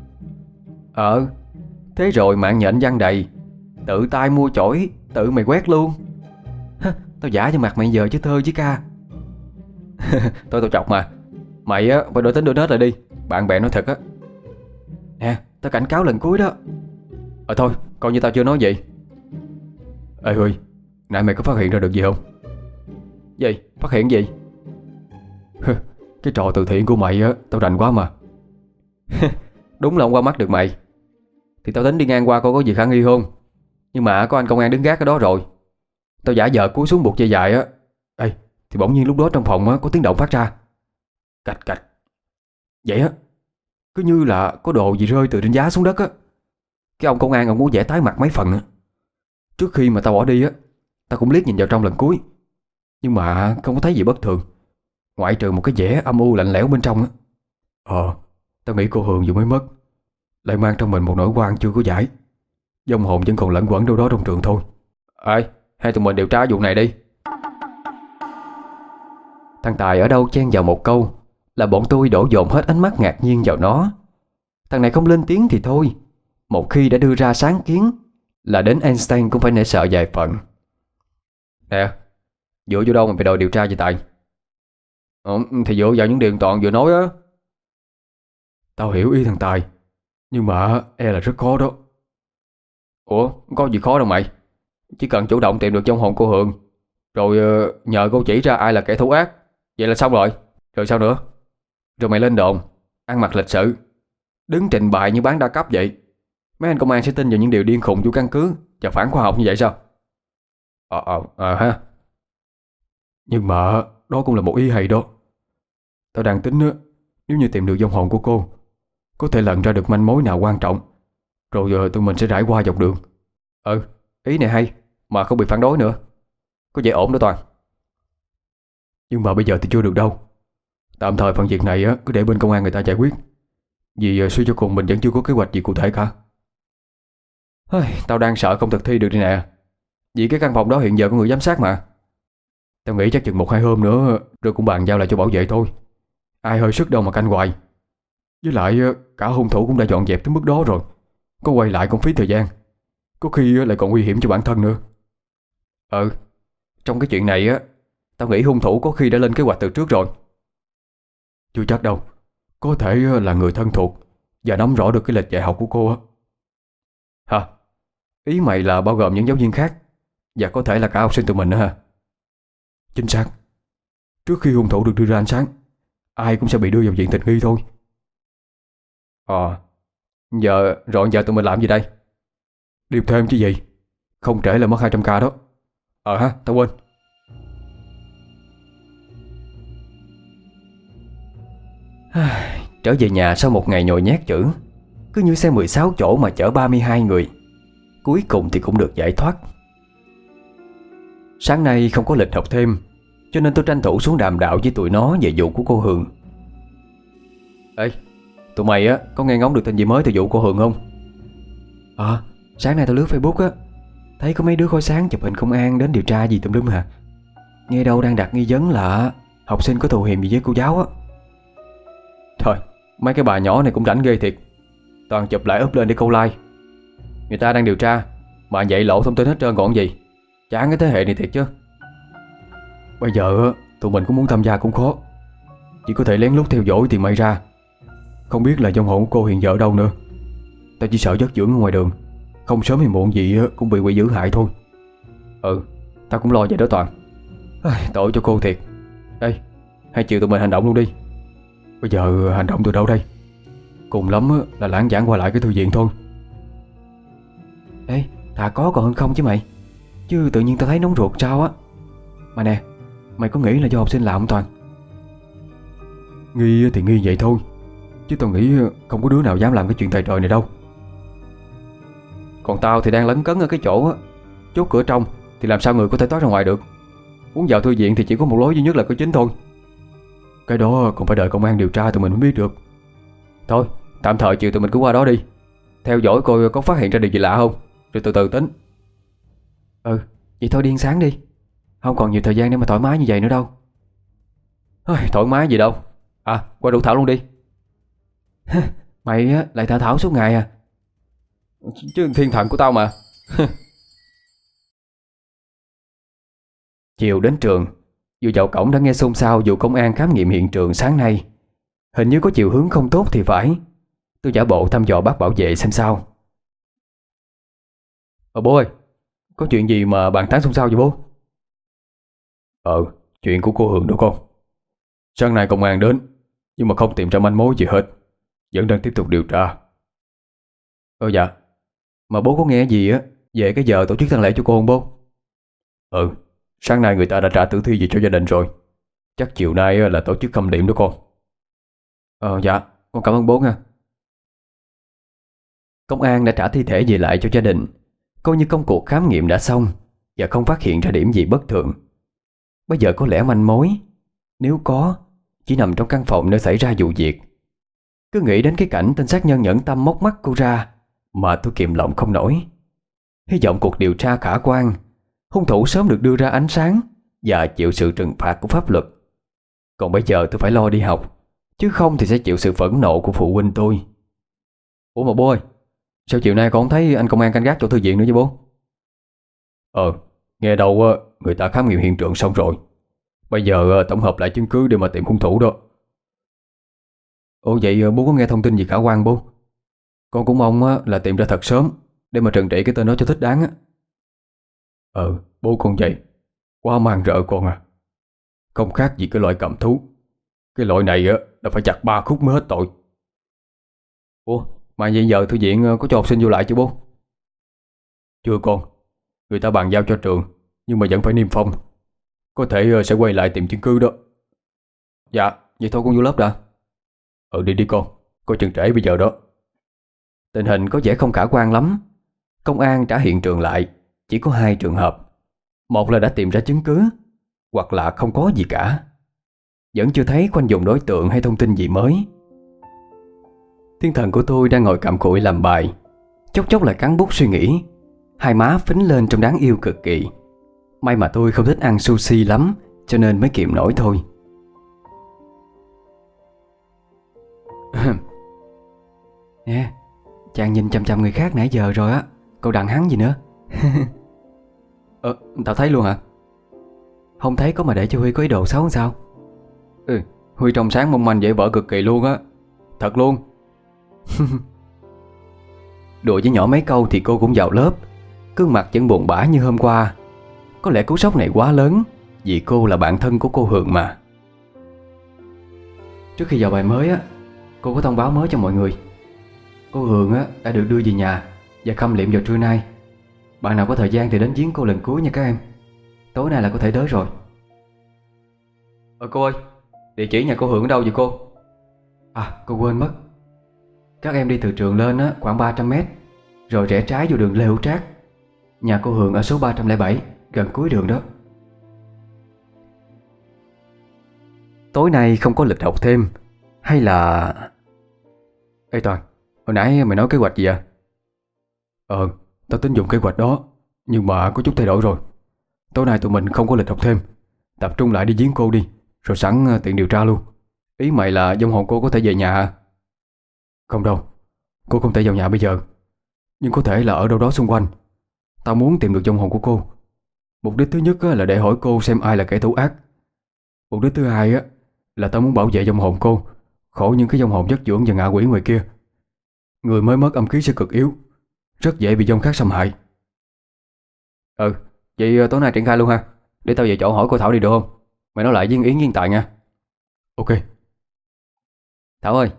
Thế rồi mạng nhện văng đầy, tự tay mua chổi, tự mày quét luôn. Tao giả cho mặt mày giờ chứ thơ chứ ca. Tao chọc mà. Mày á phải đổi tính đổi nết lại đi. Bạn bè nói thật á. Nè, tao cảnh cáo lần cuối đó. Thôi, coi như tao chưa nói gì. Ê Huy, nãy mày có phát hiện ra được gì không? Gì? Phát hiện gì? Cái trò từ thiện của mày á, tao rành quá mà. Đúng là không qua mắt được mày. Thì tao tính đi ngang qua coi có gì khả nghi không. Nhưng mà có anh công an đứng gác ở đó rồi. Tao giả vờ cúi xuống buộc dây dài á. Thì bỗng nhiên lúc đó trong phòng á có tiếng động phát ra. Cạch cạch. Vậy á, cứ như là có đồ gì rơi từ trên giá xuống đất á. Cái ông công an ông muốn vẽ tái mặt mấy phần á. Trước khi mà tao bỏ đi á, tao cũng liếc nhìn vào trong lần cuối, nhưng mà không có thấy gì bất thường, ngoại trừ một cái vẻ âm u lạnh lẽo bên trong á. Tao nghĩ cô Hường vừa mới mất, lại mang trong mình một nỗi oan chưa có giải. Vong hồn vẫn còn lẩn quẩn đâu đó trong trường thôi. Hai tụi mình điều tra vụ này đi. Thằng Tài ở đâu chen vào một câu là bọn tôi đổ dồn hết ánh mắt ngạc nhiên vào nó. Thằng này không lên tiếng thì thôi, một khi đã đưa ra sáng kiến là đến Einstein cũng phải nể sợ vài phần. Nè, dựa vô đâu mà phải đòi điều tra vậy Tài? Thì dựa vào những điều Toàn vừa nói á. Tao hiểu ý thằng Tài, nhưng mà e là rất khó đó. Ủa, có gì khó đâu mày. Chỉ cần chủ động tìm được vong hồn cô Hường Rồi nhờ cô chỉ ra ai là kẻ thù ác. Vậy là xong rồi. Rồi sao nữa? Rồi mày lên đồn, ăn mặc lịch sự, đứng trình bày như bán đa cấp vậy. Mấy anh công an sẽ tin vào những điều điên khùng vô căn cứ và phản khoa học như vậy sao? Ha. Nhưng mà đó cũng là một ý hay đó. Tao đang tính á, nếu như tìm được vong hồn của cô, có thể lần ra được manh mối nào quan trọng, rồi tụi mình sẽ rải qua dọc đường. Ý này hay, mà không bị phản đối nữa. Có vẻ ổn đó Toàn. Nhưng mà bây giờ thì chưa được đâu. Tạm thời phần việc này á, cứ để bên công an người ta giải quyết. Vì suy cho cùng mình vẫn chưa có kế hoạch gì cụ thể cả. Tao đang sợ không thực thi được đây nè. Vì cái căn phòng đó hiện giờ có người giám sát mà. Tao nghĩ chắc chừng 1-2 hôm nữa rồi cũng bàn giao lại cho bảo vệ thôi. Ai hơi sức đâu mà canh hoài. Với lại cả hung thủ cũng đã dọn dẹp tới mức đó rồi, có quay lại cũng phí thời gian. Có khi lại còn nguy hiểm cho bản thân nữa. Trong cái chuyện này á, tao nghĩ hung thủ có khi đã lên kế hoạch từ trước rồi. Chưa chắc đâu. Có thể là người thân thuộc và nắm rõ được cái lịch dạy học của cô á. Hả? Ý mày là bao gồm những giáo viên khác, và có thể là cả học sinh tụi mình nữa hả? Chính xác. Trước khi hung thủ được đưa ra ánh sáng, ai cũng sẽ bị đưa vào viện tình nghi thôi. Giờ tụi mình làm gì đây? Điệp thêm chứ gì. Không trễ là mất 200k đó. Tao quên. Trở về nhà sau một ngày nhồi nhét chữ, cứ như xe 16 chỗ mà chở 32 người, cuối cùng thì cũng được giải thoát. Sáng nay không có lịch học thêm, cho nên tôi tranh thủ xuống đàm đạo với tụi nó về vụ của cô Hường. Ê, tụi mày á có nghe ngóng được tin gì mới từ vụ cô Hường không? Sáng nay tao lướt Facebook á, thấy có mấy đứa khói sáng chụp hình công an đến điều tra gì tùm lum hả. Nghe đâu đang đặt nghi vấn là học sinh có thù hiềm gì với cô giáo á. Thôi, mấy cái bà nhỏ này cũng rảnh ghê thiệt. Toàn chụp lại up lên để câu like. Người ta đang điều tra mà vậy lộ thông tin hết trơn còn gì. Chán cái thế hệ này thiệt chứ. Bây giờ tụi mình cũng muốn tham gia cũng khó, chỉ có thể lén lút theo dõi tìm may ra. Không biết là vong hồn của cô hiện giờ ở đâu nữa. Tao chỉ sợ giấc dưỡng ở ngoài đường, không sớm hay muộn gì cũng bị quỷ dữ hại thôi. Tao cũng lo vậy đó Toàn. Tội cho cô thiệt. Ê, hay chiều tụi mình hành động luôn đi. Bây giờ hành động từ đâu đây? Cùng lắm là lãng vãng qua lại cái thư viện thôi. Ê, thà có còn hơn không chứ mày. Chứ tự nhiên tao thấy nóng ruột sao á. Mà nè, mày có nghĩ là do học sinh làm không Toàn? Nghi thì nghi vậy thôi, chứ tao nghĩ không có đứa nào dám làm cái chuyện tày trời này đâu. Còn tao thì đang lấn cấn ở cái chỗ á, chốt cửa trong thì làm sao người có thể thoát ra ngoài được. Muốn vào thư viện thì chỉ có một lối duy nhất là cửa chính thôi. Cái đó còn phải đợi công an điều tra tụi mình mới biết được. Thôi, tạm thời chiều tụi mình cứ qua đó đi, theo dõi coi có phát hiện ra điều gì lạ không, rồi từ từ tính. Vậy thôi đi ăn sáng đi. Không còn nhiều thời gian để mà thoải mái như vậy nữa đâu. Thoải mái gì đâu. Qua rủ Thảo luôn đi. Mày lại thả thảo suốt ngày à? Chứ thiên thần của tao mà. Chiều đến trường, vừa vào cổng đã nghe xôn xao vụ công an khám nghiệm hiện trường sáng nay. Hình như có chiều hướng không tốt thì phải. Tôi giả bộ thăm dò bác bảo vệ xem sao. Bố ơi, có chuyện gì mà bàn tán xôn xao vậy bố? Chuyện của cô Hường đó con. Sáng nay công an đến, nhưng mà không tìm ra manh mối gì hết. Vẫn đang tiếp tục điều tra. Dạ. Mà bố có nghe gì á về cái giờ tổ chức tang lễ cho cô không bố? Sáng nay người ta đã trả tử thi về cho gia đình rồi. Chắc chiều nay là tổ chức khâm liệm đó con. Dạ, con cảm ơn bố nha. Công an đã trả thi thể về lại cho gia đình, coi như công cuộc khám nghiệm đã xong và không phát hiện ra điểm gì bất thường. Bây giờ có lẽ manh mối, nếu có, chỉ nằm trong căn phòng nơi xảy ra vụ việc. Cứ nghĩ đến cái cảnh tên sát nhân nhẫn tâm móc mắt cô ra mà tôi kìm lòng không nổi. Hy vọng cuộc điều tra khả quan, hung thủ sớm được đưa ra ánh sáng và chịu sự trừng phạt của pháp luật. Còn bây giờ tôi phải lo đi học, chứ không thì sẽ chịu sự phẫn nộ của phụ huynh tôi. Ủa mà bố ơi, sao chiều nay con không thấy anh công an canh gác chỗ thư viện nữa chứ bố? Nghe đâu người ta khám nghiệm hiện trường xong rồi. Bây giờ tổng hợp lại chứng cứ để mà tìm hung thủ đó. Ủa vậy bố có nghe thông tin gì khả quan bố? Con cũng mong là tìm ra thật sớm để mà trừng trị cái tên đó cho thích đáng á. Bố con vậy. Quá man rợ con à. Không khác gì cái loại cầm thú. Cái loại này á là phải chặt 3 khúc mới hết tội. Ủa mà vậy giờ thư viện có cho học sinh vô lại chưa bố? Chưa con. Người ta bàn giao cho trường, nhưng mà vẫn phải niêm phong. Có thể sẽ quay lại tìm chứng cứ đó. Dạ, vậy thôi con vô lớp đã. Đi đi con, coi chừng trễ bây giờ đó. Tình hình có vẻ không khả quan lắm. Công an trả hiện trường lại. Chỉ có 2 trường hợp. Một là đã tìm ra chứng cứ, hoặc là không có gì cả. Vẫn chưa thấy khoanh vùng đối tượng hay thông tin gì mới. Thiên thần của tôi đang ngồi cặm cụi làm bài, chốc chốc lại cắn bút suy nghĩ. Hai má phính lên trông đáng yêu cực kỳ. May mà tôi không thích ăn sushi lắm, cho nên mới kiệm nổi thôi. Nè, chàng nhìn chằm chằm người khác nãy giờ rồi á. Cậu đặng hắn gì nữa? Tao thấy luôn hả? Không thấy có mà để cho Huy có ý đồ xấu sao? Huy trong sáng mong manh dễ vỡ cực kỳ luôn á. Thật luôn. Đùa với nhỏ mấy câu thì cô cũng vào lớp. Gương mặt vẫn buồn bã như hôm qua. Có lẽ cú sốc này quá lớn, vì cô là bạn thân của cô Hường mà. Trước khi vào bài mới á, cô có thông báo mới cho mọi người. Cô Hường á đã được đưa về nhà và khâm liệm vào trưa nay. Bạn nào có thời gian thì đến viếng cô lần cuối nha các em. Tối nay là có thể tới rồi. Cô ơi, địa chỉ nhà cô Hường ở đâu vậy cô? Cô quên mất. Các em đi từ trường lên á khoảng 300 mét, rồi rẽ trái vô đường Lê Hữu Trác. Nhà cô Hường ở số 307, gần cuối đường đó. Tối nay không có lịch học thêm. Hay là... Ê Toàn, hồi nãy mày nói kế hoạch gì à? Tao tính dùng kế hoạch đó, nhưng mà có chút thay đổi rồi. Tối nay tụi mình không có lịch học thêm. Tập trung lại đi viếng cô đi, rồi sẵn tiện điều tra luôn. Ý mày là vong hồn cô có thể về nhà hả? Không đâu, cô không thể vào nhà bây giờ, nhưng có thể là ở đâu đó xung quanh. Tao muốn tìm được vong hồn của cô. Mục đích thứ nhất là để hỏi cô xem ai là kẻ thủ ác. Mục đích thứ hai là tao muốn bảo vệ vong hồn cô khỏi những cái vong hồn vất dưỡng và ngạ quỷ ngoài kia. Người mới mất âm khí sẽ cực yếu, rất dễ bị vong khác xâm hại. Vậy tối nay triển khai luôn ha. Để tao về chỗ hỏi cô Thảo đi được không? Mày nói lại với Yến với Tài nha. Ok. Thảo ơi.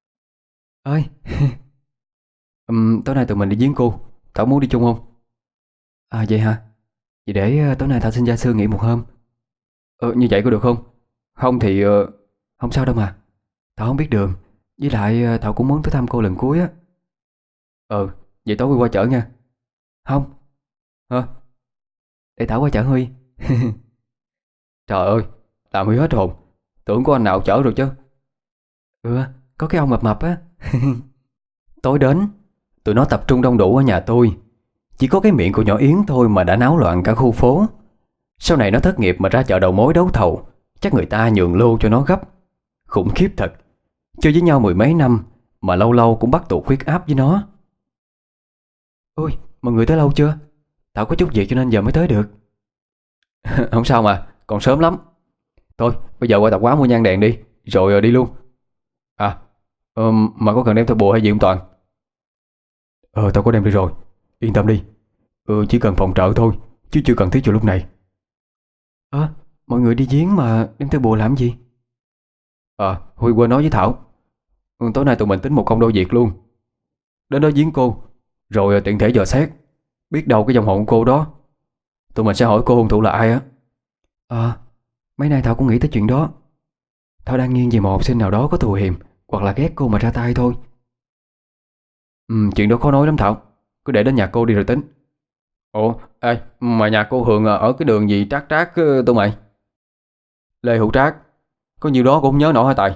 Tối nay tụi mình đi viếng cô. Thảo muốn đi chung không? Vậy hả? Vậy để tối nay Thảo xin gia sư nghỉ một hôm. Như vậy có được không? Không thì... Không sao đâu mà. Thảo không biết đường. Với lại Thảo cũng muốn tới thăm cô lần cuối á. Vậy tối Huy qua chở nha. Không. Hả? Để Thảo qua chở Huy. Trời ơi, làm Huy hết hồn. Tưởng có anh nào chở rồi chứ. Có cái ông mập mập á. Tối đến, tụi nó tập trung đông đủ ở nhà tôi. Chỉ có cái miệng của nhỏ Yến thôi mà đã náo loạn cả khu phố. Sau này nó thất nghiệp mà ra chợ đầu mối đấu thầu, chắc người ta nhường lô cho nó gấp. Khủng khiếp thật. Chơi với nhau mười mấy năm mà lâu lâu cũng bắt tụt huyết áp với nó. Ôi, mọi người tới lâu chưa? Thảo có chút việc cho nên giờ mới tới được. Không sao mà, còn sớm lắm. Thôi, bây giờ qua tạp hóa mua nhang đèn đi, rồi đi luôn. Mà có cần đem theo bùa hay gì không Toàn? Tao có đem đi rồi, yên tâm đi. Chỉ cần phòng trợ thôi, chứ chưa cần thiết cho lúc này. Mọi người đi giếng mà đem theo bùa làm gì? Huy quên nói với Thảo. Tối nay tụi mình tính một công đôi việc luôn. Đến đó giếng cô, rồi tiện thể dò xét. Biết đâu cái dòng hồn cô đó, tụi mình sẽ hỏi cô hung thủ là ai á. Mấy nay Thảo cũng nghĩ tới chuyện đó. Thảo đang nghiêng về một học sinh nào đó có thù hiềm, hoặc là ghét cô mà ra tay thôi. Chuyện đó khó nói lắm Thảo. Cứ để đến nhà cô đi rồi tính. Mà nhà cô Hường ở cái đường gì trác trác tụi mày? Lê Hữu Trác. Có nhiêu đó cũng không nhớ nổi hả Tài?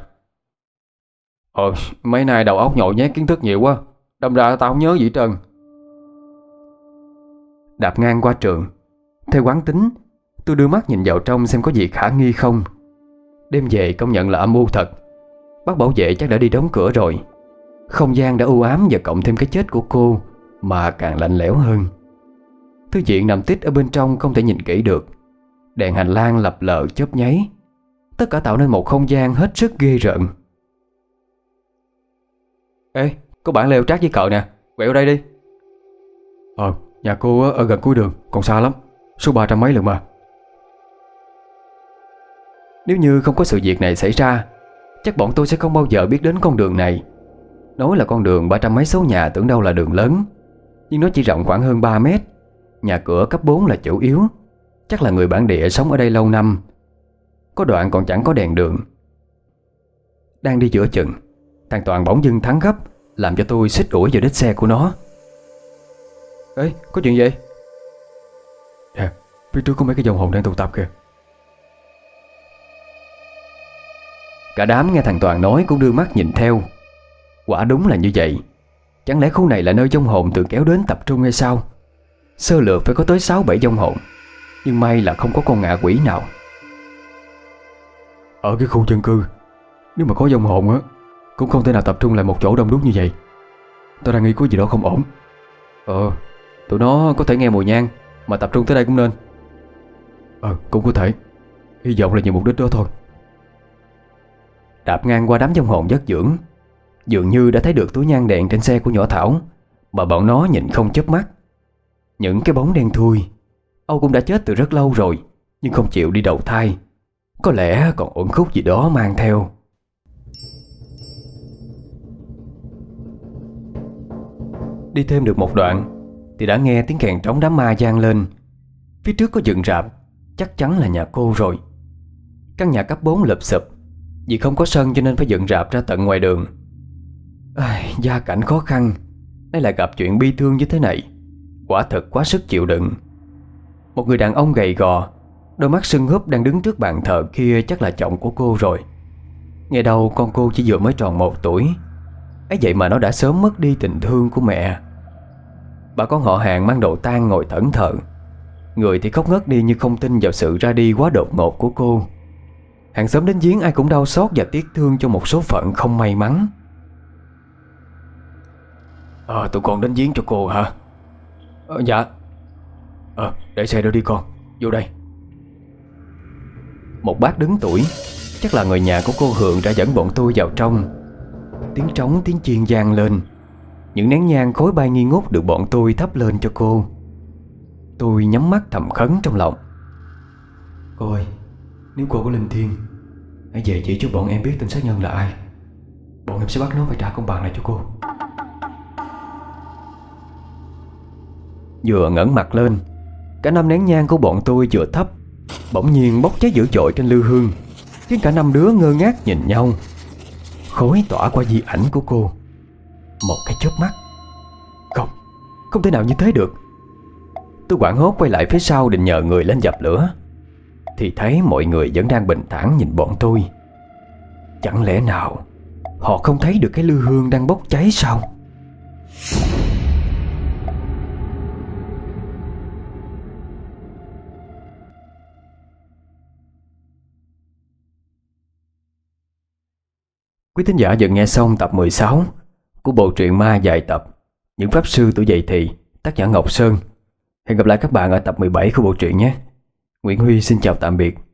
Mấy nay đầu óc nhồi nhét kiến thức nhiều quá, đâm ra tao không nhớ gì hết trơn. Đạp ngang qua trường, theo quán tính, tôi đưa mắt nhìn vào trong xem có gì khả nghi không. Đêm về công nhận là âm u thật. Bác bảo vệ chắc đã đi đóng cửa rồi. Không gian đã u ám và cộng thêm cái chết của cô mà càng lạnh lẽo hơn. Thư viện nằm tít ở bên trong không thể nhìn kỹ được. Đèn hành lang lập lờ chớp nháy. Tất cả tạo nên một không gian hết sức ghê rợn. Ê, có bản leo trác với cờ nè, quẹo đây đi. Nhà cô ở gần cuối đường, còn xa lắm, số 300 mấy lần mà. Nếu như không có sự việc này xảy ra, chắc bọn tôi sẽ không bao giờ biết đến con đường này. Nói là con đường 300 mấy số nhà tưởng đâu là đường lớn, nhưng nó chỉ rộng khoảng hơn 3 mét. Nhà cửa cấp 4 là chủ yếu. Chắc là người bản địa sống ở đây lâu năm. Có đoạn còn chẳng có đèn đường. Đang đi giữa chừng, thằng Toàn bỗng dưng thắng gấp, làm cho tôi xích ủi vào đít xe của nó. Ê, có chuyện gì? Phía trước có mấy cái dòng hồn đang tụ tập kìa. Cả đám nghe thằng Toàn nói cũng đưa mắt nhìn theo. Quả đúng là như vậy. Chẳng lẽ khu này là nơi vong hồn tự kéo đến tập trung hay sao? Sơ lược phải có tới 6-7 vong hồn, nhưng may là không có con ngạ quỷ nào. Ở cái khu dân cư, nếu mà có vong hồn á, cũng không thể nào tập trung lại một chỗ đông đúc như vậy. Tôi đang nghĩ có gì đó không ổn. Tụi nó có thể nghe mùi nhang mà tập trung tới đây cũng nên. Cũng có thể. Hy vọng là vì mục đích đó thôi. Đạp ngang qua đám vong hồn dất dưỡng, dường như đã thấy được túi nhang đèn trên xe của nhỏ Thảo, mà bọn nó nhìn không chớp mắt. Những cái bóng đen thui. Âu cũng đã chết từ rất lâu rồi, nhưng không chịu đi đầu thai. Có lẽ còn uẩn khúc gì đó mang theo. Đi thêm được một đoạn thì đã nghe tiếng kèn trống đám ma vang lên. Phía trước có dựng rạp, chắc chắn là nhà cô rồi. Căn nhà cấp 4 lụp xụp, vì không có sân cho nên phải dựng rạp ra tận ngoài đường. Gia cảnh khó khăn, nay lại gặp chuyện bi thương như thế này, quả thật quá sức chịu đựng. Một người đàn ông gầy gò, đôi mắt sưng húp đang đứng trước bàn thờ kia chắc là chồng của cô rồi. Nghe đâu con cô chỉ vừa mới tròn 1 tuổi, ấy vậy mà nó đã sớm mất đi tình thương của mẹ. Bà con họ hàng mang đồ tang ngồi thẫn thờ, người thì khóc ngất đi như không tin vào sự ra đi quá đột ngột của cô. Hàng xóm đến viếng ai cũng đau xót và tiếc thương cho một số phận không may mắn. Tụi con đến viếng cho cô hả? Dạ. Để xe đó đi con, vô đây. Một bác đứng tuổi, chắc là người nhà của cô Hường, đã dẫn bọn tôi vào trong. Tiếng trống tiếng chiên vang lên. Những nén nhang khói bay nghi ngút được bọn tôi thắp lên cho cô. Tôi nhắm mắt thầm khấn trong lòng. Cô ơi, nếu cô có linh thiêng, hãy về chỉ cho bọn em biết tên sát nhân là ai. Bọn em sẽ bắt nó phải trả công bằng lại cho cô. Vừa ngẩng mặt lên, cả 5 nén nhang của bọn tôi vừa thắp, bỗng nhiên bốc cháy dữ dội trên lư hương, khiến cả 5 đứa ngơ ngác nhìn nhau. Khói tỏa qua di ảnh của cô. Một cái chớp mắt. Không thể nào như thế được. Tôi hoảng hốt quay lại phía sau định nhờ người lên dập lửa, thì thấy mọi người vẫn đang bình thản nhìn bọn tôi. Chẳng lẽ nào họ không thấy được cái lư hương đang bốc cháy sao? Quý thính giả vừa nghe xong tập 16 của bộ truyện ma dài tập Những Pháp Sư Tuổi Dậy Thì, tác giả Ngọc Sơn. Hẹn gặp lại các bạn ở tập 17 của bộ truyện nhé. Nguyễn Huy xin chào tạm biệt.